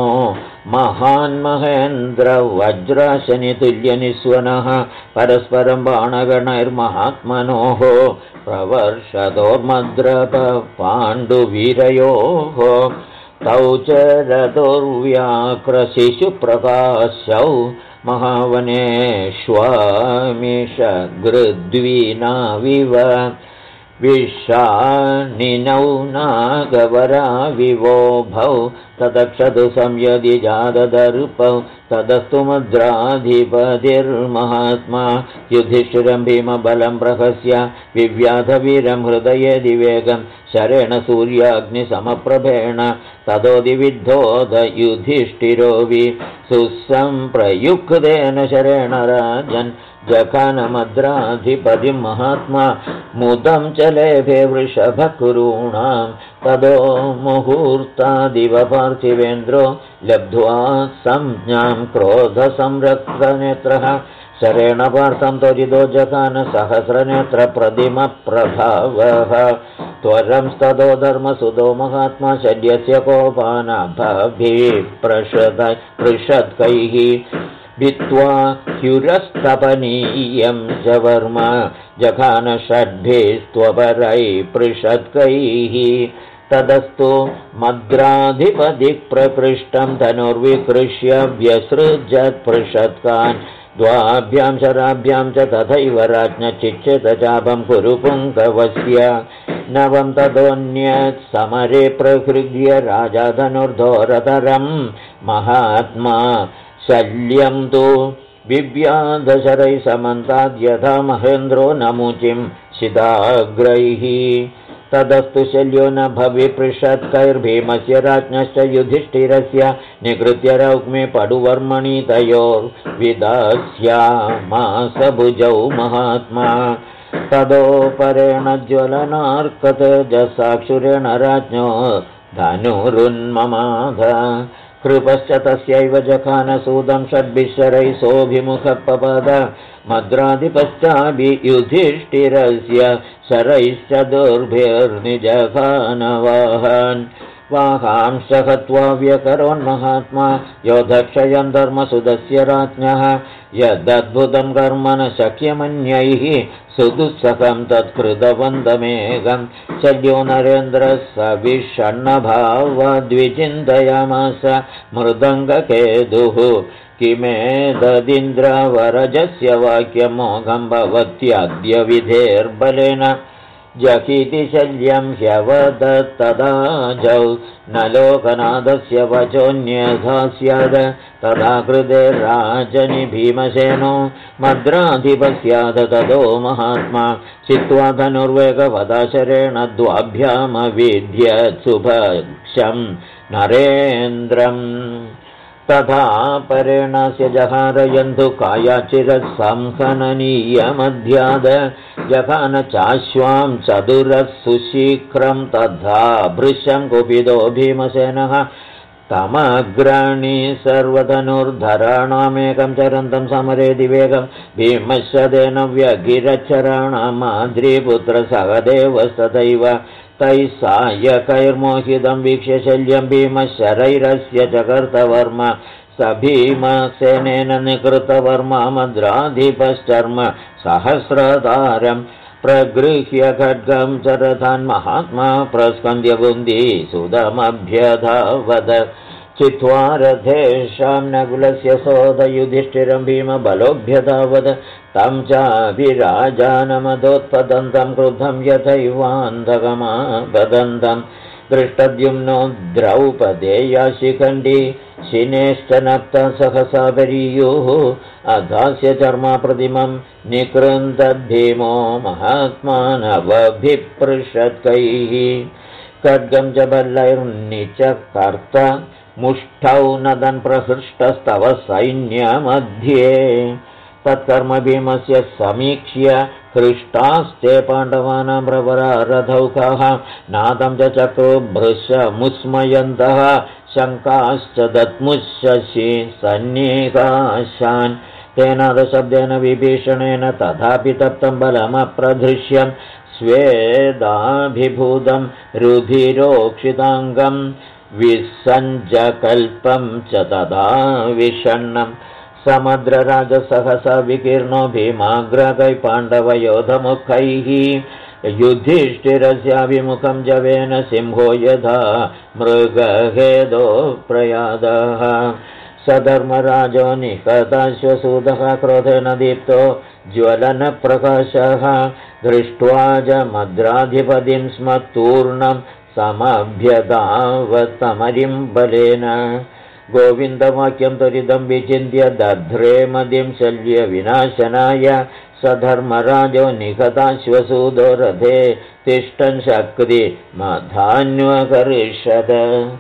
महान्महेन्द्रवज्राशनितुल्यनिस्वनः परस्परं बाणगणैर्महात्मनोः प्रवर्षतोर्मद्रपपाण्डुवीरयोः तौ च रतोर्व्याक्रशिशुप्रकाशौ महावनेष्वामिषगृद्वीनाविव विशानिनौ नागवराविवोभौ तदक्षतु संयदि जाददर्पौ तदस्तु मद्राधिपतिर्महात्मा युधिष्ठिरं भीमबलं प्रहस्य विव्याधवीरं हृदये दिवेगं शरेण सूर्याग्निसमप्रभेण तदोदिविद्धोद युधिष्ठिरोऽपि सुसंप्रयुक्तेन शरेण राजन् जखानमद्राधिपतिं महात्मा मुदं च लेभे वृषभकुरूणां तदो मुहूर्तादिव पार्थिवेन्द्रो लब्ध्वा संज्ञां क्रोधसंरक्तनेत्रः शरेण पार्थं त्वरितो जखान सहस्रनेत्रप्रतिमप्रभावः त्वरंस्ततो धर्मसुतो महात्मा शल्यस्य कोपानाभिपृषद्कैः भित्त्वा ह्युरस्तपनीयं च वर्म जखान षड्भिस्त्वपरैः तदस्तु मद्राधिपतिप्रपृष्टं धनुर्विकृष्य व्यसृजत्पृषत्कान् द्वाभ्यां शराभ्यां च तथैव राज्ञचिच्छेदचापं कुरु पुङ्गवस्य नवं ततोऽन्यत् समरे प्रहृद्य राजा धनुर्धोरतरं महात्मा शल्यं तु विव्याधशरैः समन्ताद्यथा महेन्द्रो नमुचिं शिदाग्रैः तदस्तु शल्यो न भविपृषत्कैर्भीमस्य राज्ञश्च युधिष्ठिरस्य निकृत्य रौक्मे पडुवर्मणि तयोर्विदास्यामास भुजौ महात्मा तदोपरेण ज्वलनार्कतेजसाक्षुरेण राज्ञो धनुरुन्ममाध कृपश्च तस्यैव जखानसूदं षड्भिशरैः सोऽभिमुखपपद मद्राधिपश्चाभियुधिष्ठिरस्य शरैश्च दुर्भिर्निजखानवाहान् वाहांश्च हत्वा व्यकरोन्महात्मा योधक्षयं धर्मसुदस्य राज्ञः यदद्भुतं कर्म न शक्यमन्यैः सुदुःसखं तत्कृतवन्तमेकं शल्यो नरेन्द्रः सविषण्णभावद्विचिन्तयामास मृदङ्गकेतुः किमेतदिन्द्रवरजस्य वाक्यमोघं भवत्याद्य विधेर्बलेन जहीति शल्यं ह्यवदत्तदाजौ न लोकनाथस्य वचोऽन्यथा स्याद तदा कृते राजनि भीमसेनो मद्राधिपस्याद ततो महात्मा चित्वा धनुर्वेगवदाशरेण द्वाभ्यामविद्यत् सुभक्षं नरेन्द्रम् तथा परेणस्य जहारयन्तु कायाचिरसंहननीयमध्याद जखान चाश्वां चतुरः सुशीघ्रं तथा भृशं कुपितो भीमसेनः तमग्राणि सर्वधनुर्धराणामेकं चरन्तं समरे दिवेगं भीमशतेन व्यगिरच्छराणामाद्रिपुत्रसहदेवस्तथैव तैः सायकैर्मोहितं वीक्ष्य शल्यं भीमशरैरस्य च कर्तवर्म स भीमसेनेन निकृतवर्मा मद्राधिपश्चर्म सहस्रतारं प्रगृह्य खड्गं चरथान् महात्मा प्रस्कन्द्य बुन्दी सुदमभ्यधावद चित्वा रथेषां नकुलस्य सोदयुधिष्ठिरं भीमबलोभ्यतावद तं चाभिराजानमदोत्पतन्तं क्रुद्धं यथैवान्धकमापदन्तं दृष्टद्युम्नो द्रौपदेया शिखण्डी शिनेश्च नप्ता सहसा परीयुः अधास्य चर्मा प्रतिमं निकृन्दद्भीमो महात्मानवभिपृषत्कैः खड्गं च बल्लैर्निचकर्त मुष्ठौ नदन् प्रहृष्टस्तव सैन्यमध्ये तत्कर्म भीमस्य समीक्ष्य हृष्टास्ते पाण्डवानां प्रवरारथौकाः नादं च चक्रुभृशमुस्मयन्तः शङ्काश्च दद्मुशशि सन्निकाशान् तेनादशब्देन विभीषणेन तथापि तप्तं बलमप्रधृश्यं स्वेदाभिभूतं रुधिरोक्षिताङ्गं विसञ्जकल्पं च तदा विषण्णं समुद्रराजसहसा विकीर्णो भीमाग्रगै पाण्डवयोधमुखैः युधिष्ठिरस्याभिमुखं जवेन सिंहो यथा मृगहेदो प्रयादः सधर्मराजो निहताश्वसूतः क्रोधेन दीप्तो ज्वलनप्रकाशः दृष्ट्वा च मद्राधिपतिं स्म तूर्णं समभ्यदावतमरिं बलेन गोविन्दवाक्यं त्वरितं विचिन्त्य दध्रे मदिं शल्यविनाशनाय सधर्मराजो निहताश्वसूतो रथे तिष्ठन् शक्तिमधान्वकरिषद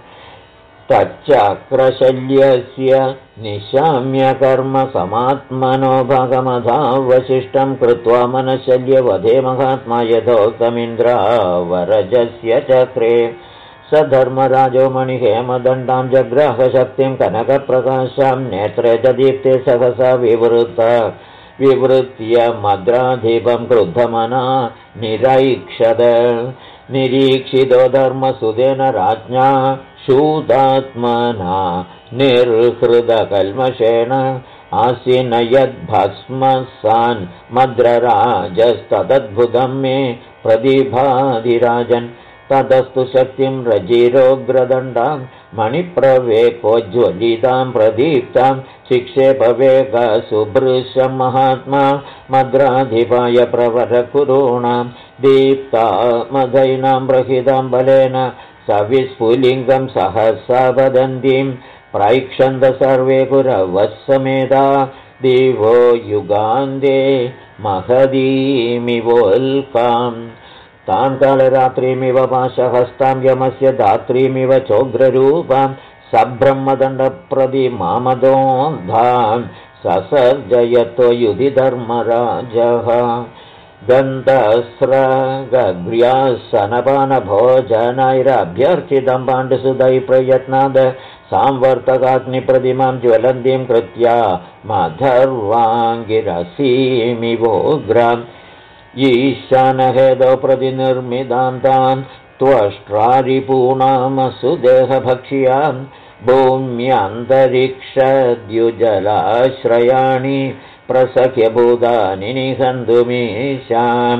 तच्चक्रशल्यस्य निशाम्यकर्म समात्मनो भागमधावशिष्टं कृत्वा मनशल्यवधे महात्मा यथोक्तमिन्द्रावरजस्य चक्रे सधर्मराजो मणिहेमदण्डां जग्राहशक्तिं कनकप्रकाशां नेत्रे च दीप्ते सहसा विवृत्य मद्राधिपं क्रुद्धमना निरैक्षद निरीक्षितो धर्मसुतेन राज्ञा शूदात्मना निर्हृदकल्मषेण आसीन यद्भस्मसान् मद्रराजस्तदद्भुतं मे प्रतिभाधिराजन् तदस्तु शक्तिं रजिरोग्रदण्डां मणिप्रवेकोज्ज्वलितां प्रदीप्तां शिक्षेपवेगसुभृशं महात्मा मद्राधिपाय प्रवरकुरूणां दीप्ता मधैनां प्रहितां बलेन सविस्फुलिङ्गं सहसा वदन्तीं प्रैक्षन्त सर्वे कुरवः समेता दिवो युगान्ते महदीमिवोल्काम् तां कालरात्रिमिव पाशहस्तां यमस्य धात्रीमिव चोग्ररूपां सब्रह्मदण्डप्रतिमामदोन्धां ससर्जयतो युधिधर्मराजः गन्धस्रगभ्यासनपानभोजनैरभ्यर्चितं पाण्डुसुतैः प्रयत्नाद सांवर्तकाग्निप्रतिमां ज्वलन्तीं कृत्या माधर्वाङ्गिरसीमिवोग्राम् ईशानहेदो प्रतिनिर्मितां तां त्वष्ट्रारिपूणामसुदेहभक्ष्यां भूम्यन्तरिक्षद्युजलाश्रयाणि प्रसख्यभूतानि निहन्तुमीशां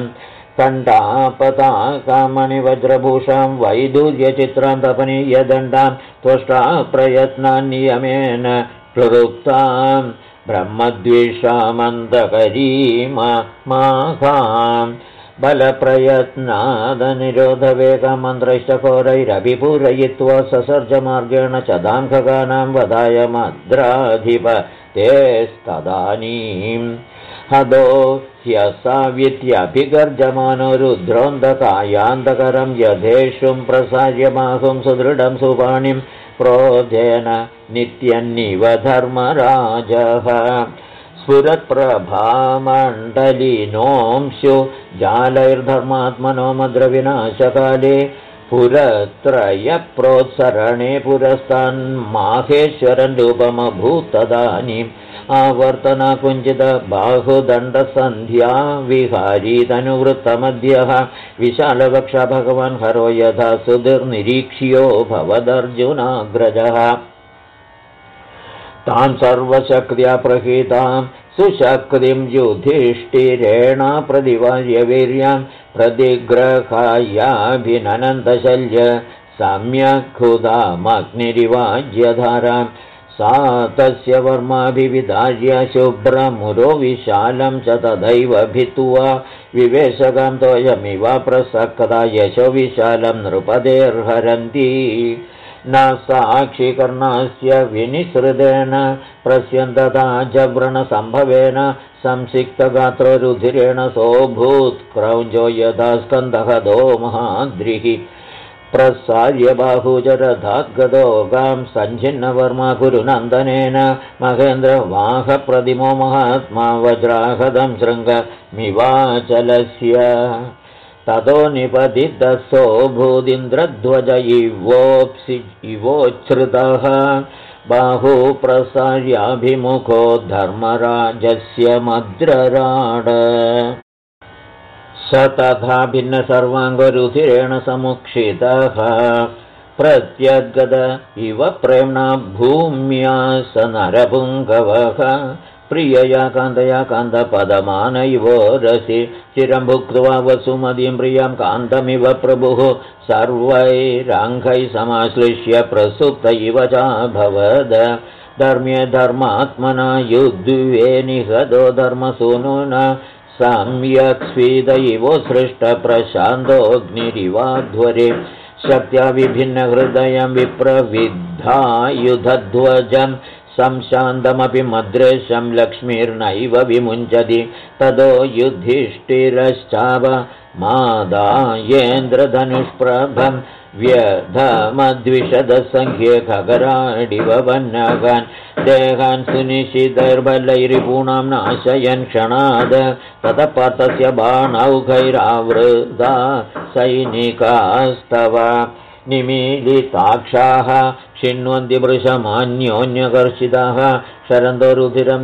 कण्ठापताकामणिवज्रभूषां वैदूर्यचित्रां तपनीयदण्डां त्वष्ट्रा प्रयत्नान्नियमेन क्लृप्तां ब्रह्मद्वेषामन्तकरीमाघां बलप्रयत्नादनिरोधवेगमन्त्रैश्चकोरैरभिपूरयित्वा ससर्जमार्गेण चदाङ्खगानां वदाय मद्राधिपतेस्तदानीं हदो ह्यसावित्यभिगर्जमानो रुद्रोऽन्धकायान्तकरं यथेषुं प्रसार्यमाहुं सुदृढं सुपाणिं क्रोधेन नित्यन्निव धर्मराजः स्फुरत्प्रभामण्डलिनोंशु जालैर्धर्मात्मनो मद्रविनाशकाले पुरत्रयप्रोत्सरणे पुरस्तान्माहेश्वरं रूपमभूतदानीम् आवर्तनाकुञ्चित बाहुदण्डसन्ध्या विहारी तनुवृत्तमध्यः विशालवक्षा भगवान् हरो यथा सुधीर्निरीक्ष्यो भवदर्जुनाग्रजः तां सर्वशक्त्या प्रहीतां सुशक्तिं युधिष्ठिरेण प्रतिवार्य वीर्यां प्रतिग्रहायाभिननन्दशल्य सम्यक् सा तस्य वर्माभिविधार्य शुभ्रमुरो विशालं च तथैव भित्त्वा विवेशकं तोयमिव प्रसक्ता यशो विशालं नृपतेर्हरन्ति न साक्षिकर्णस्य विनिसृतेन प्रस्यन्तता जव्रणसम्भवेन संसिक्तगात्ररुधिरेण सोऽभूत् क्रौञ्जो यथा स्कन्दहदो महाद्रिः प्रसार्य बाहुजरधाद्गतो गां सञ्छिन्नवर्मा कुरुनन्दनेन महेन्द्रवाहप्रतिमो महात्मा वज्राहदं शृङ्गमिवाचलस्य ततो निपतितसो भूदिन्द्रध्वज इवोच्छ्रितः बाहु प्रसार्याभिमुखो धर्मराजस्य मद्रराड स तथा भिन्न सर्वाङ्गरुधिरेण समुक्षितः प्रत्यद्गत इव प्रेम्णा भूम्या स नरपुङ्गवः प्रियया कान्तया कान्तपदमानैवोरसि चिरं भुक्त्वा वसुमतीं प्रियां कान्तमिव प्रभुः सर्वैराङ्गैः समाश्लिष्य प्रसुप्त इव चाभवद धर्म्ये धर्मात्मना युद्धे निहतो धर्मसूनुना सम्यक् स्वीदैवो सृष्टप्रशान्तोऽग्निरिवाध्वरे शक्त्या विभिन्नहृदयं विप्रविद्धायुधध्वजं संशान्तमपि मद्रेशं लक्ष्मीर्नैव विमुञ्चति ततो युधिष्ठिरश्चावमादायेन्द्रधनुष्प्रभं व्यधमद्विषदसङ्ख्ये खगराडिव वन्नगान् देहान् सुनिशितैर्बलैरिपूणां नाशयन् क्षणाद ततः पार्थस्य बाणौघैरावृता सैनिकास्तव निमीलिताक्षाः शिण्वन्ति वृषमान्योन्यकर्षिताः शरन्तो रुधिरं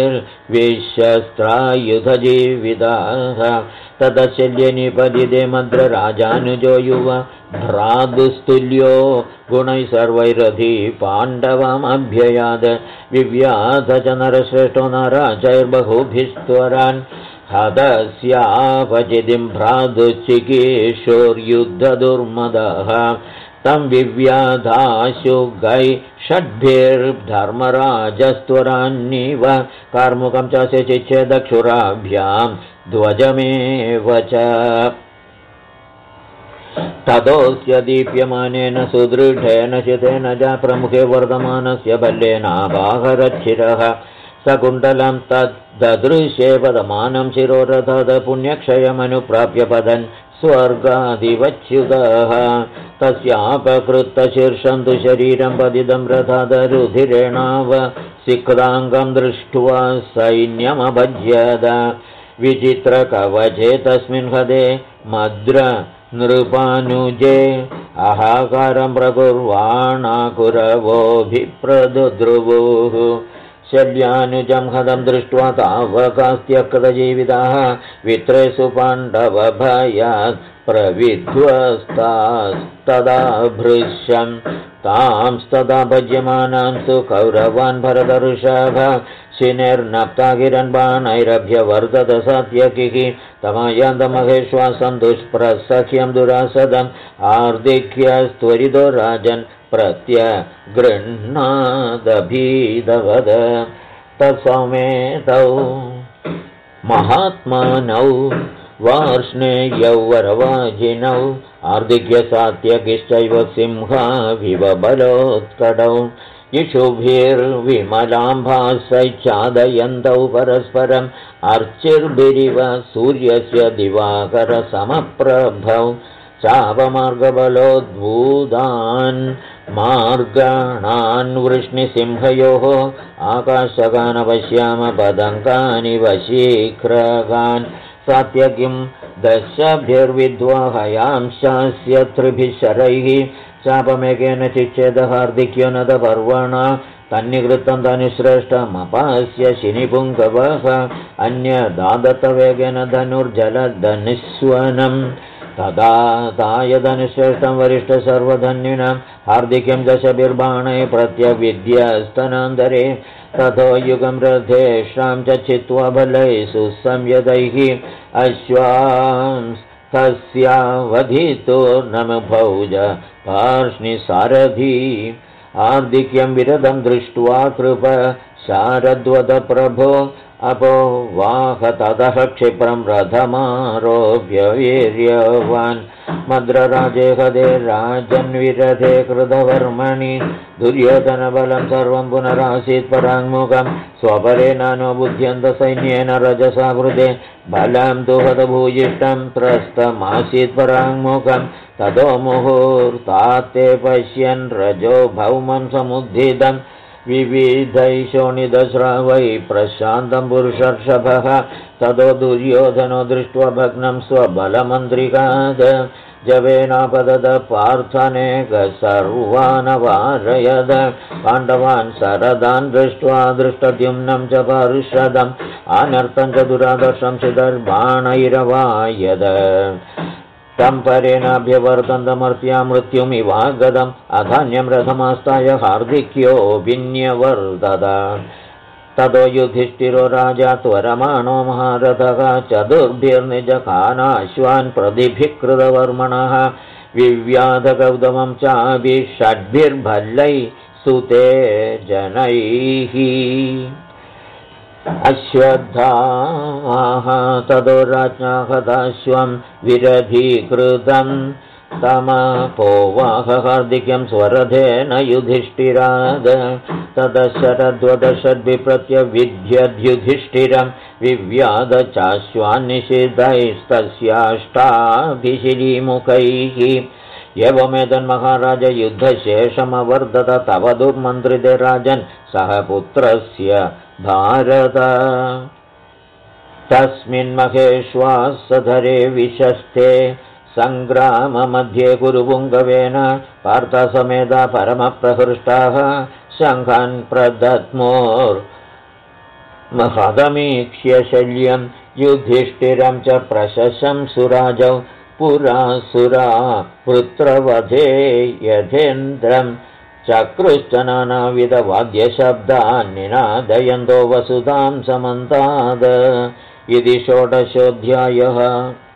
देहैर्विशस्त्रायुधजीविताः ततः शल्ये निपतिते मद्रराजानुजो युव भ्रातुस्तुल्यो गुणैः सर्वैरधि पाण्डवमभ्ययाद विव्याध च नरश्रेष्ठो नराजैर्बहुभिस्त्वरान् हतस्यापचितिं भ्रातुश्चिकीर्षोर्युद्धदुर्मदः तं विव्याधाशुगै षड्भिर्धर्मराजस्त्वरान्निव कार्मुकं च चिच्छेदक्षुराभ्यां ध्वजमेव च ततोऽस्य दीप्यमानेन सुदृढेन चितेन च प्रमुखे वर्धमानस्य बल्लेनाबाहरच्छिरः सकुण्डलं तद्ददृशे पदमानं शिरोरथद पुण्यक्षयमनुप्राप्य पदन् स्वर्गादिवच्युतः तस्यापकृतशीर्षं तु शरीरं पतितं रथादरुधिरेणावसिक्ताङ्गं दृष्ट्वा सैन्यमभज्यत विचित्रकवचे तस्मिन् हदे मद्र नृपानुजे अहाकारं प्रकुर्वाणाकुरवोऽभिप्रदुद्रुवुः शल्यानुजं हदं दृष्ट्वा तावकास्त्यकृतजीविताः वित्रेषु पाण्डवभयात् प्रविध्वस्तास्तदा भृश्यं तांस्तदा भज्यमानां सु कौरवान् भरतऋषभ शिनेर्नप्तागिरन्बाणैरभ्यवर्धत सात्यकिः तमायान्तमहेश्वासं दुष्प्रसख्यं दुरासदम् आर्दिक्यस्त्वरितो राजन् प्रत्यगृह्णादभीदवद तत्सौमेतौ महात्मानौ वार्ष्णेयौ वरवाजिनौ आर्दिक्यसात्यकिश्चैव सिंहाविव बलोत्कटौ इषुभिर्विमलाम्भासैच्छादयन्तौ परस्परम् अर्चिर्भिरिव सूर्यस्य दिवाकरसमप्रभौ चापमार्गबलोद्भूतान् मार्गाणान् वृष्णिसिंहयोः आकाशगानपश्यामपदङ्कानि वशीक्रगान् सात्यकिं दशभिर्विद्वाहयांशास्य त्रिभिः शरैः चापमेकेन चिच्छेदहार्दिक्यो नदपर्वणा तन्निवृत्तं तनुश्रेष्ठमपास्य शिनिपुङ्गवः अन्यदादत्तवेगेन धनुर्जलधनिस्वनम् तदा तायधनुश्रेष्ठं वरिष्ठसर्वधन्विनां हार्दिक्यं दशभिर्बाणै प्रत्यविद्यस्तनान्तरे ततो युगं रथेषां च चित्वा बलैः सुसंयदैः अश्वां तस्यावधितो नमभौज पार्ष्णिसारथी आर्धिक्यं विरदं दृष्ट्वा कृप शारद्वद प्रभो अपोवाह ततः क्षिप्रं रथमारोप्य वीर्यवान् मद्रराजे हदे राजन्विरथे कृतवर्मणि दुर्योधनबलं सर्वं पुनरासीत् पराङ्मुखं स्वपरेणानुबुध्यन्तसैन्येन रजसा वृधे बलं तु हतभूयिष्ठं त्रस्तमासीत् पराङ्मुखं ततो मुहूर्तात्ते पश्यन् रजो भौमं समुद्धितं विविधैः शोणितस्रावै प्रशान्तं पुरुषर्षभः ततो दुर्योधनो दृष्ट्वा भग्नं स्वबलमन्त्रिकाद जवेनापदद पार्थनेक सर्वानवारयद पाण्डवान् शरदान् दृष्ट्वा दृष्टद्युम्नं च पार्षदम् अनर्थं च दुरादर्शं शिदर्बाणैरवायद तं परेणाभ्यवर्तन्तमर्त्या मृत्युमिवागतम् अधान्यं रथमास्ताय हार्दिक्यो विन्यवर्तत ततो युधिष्ठिरो राजा त्वरमाणो महारथः चतुर्भिर्निजखानाश्वान् प्रतिभिकृतवर्मणः विव्याधगौतमं चाभिषड्भिर्भल्लैः सुते जनैः अश्वत्थामाः ततो राज्ञा हताश्वं विरधीकृतं तमपोवाह हार्दिक्यं स्वरथेन युधिष्ठिराद ततः शरद्वदषड्भिप्रत्यविध्यद्युधिष्ठिरं विव्याध चाश्वान्निषिधैस्तस्याष्टाभिशिलीमुखैः एवमेतन्महाराज युद्धशेषमवर्धत तव दुर्मन्त्रिते राजन् सह पुत्रस्य भारत तस्मिन्महेश्वासधरे विशस्ते सङ्ग्राममध्ये कुरुपुङ्गवेन पार्थसमेता परमप्रहृष्टाः शङ्खान् प्रदद्मोर्महदमीक्ष्य शल्यं युधिष्ठिरं च प्रशशं सुराजौ पुरासुरा पुत्रवधे यथेन्द्रं चक्रुश्च नानाविधवाद्यशब्दान् निनादयन्तो वसुधां समन्ताद इति षोडशोऽध्यायः।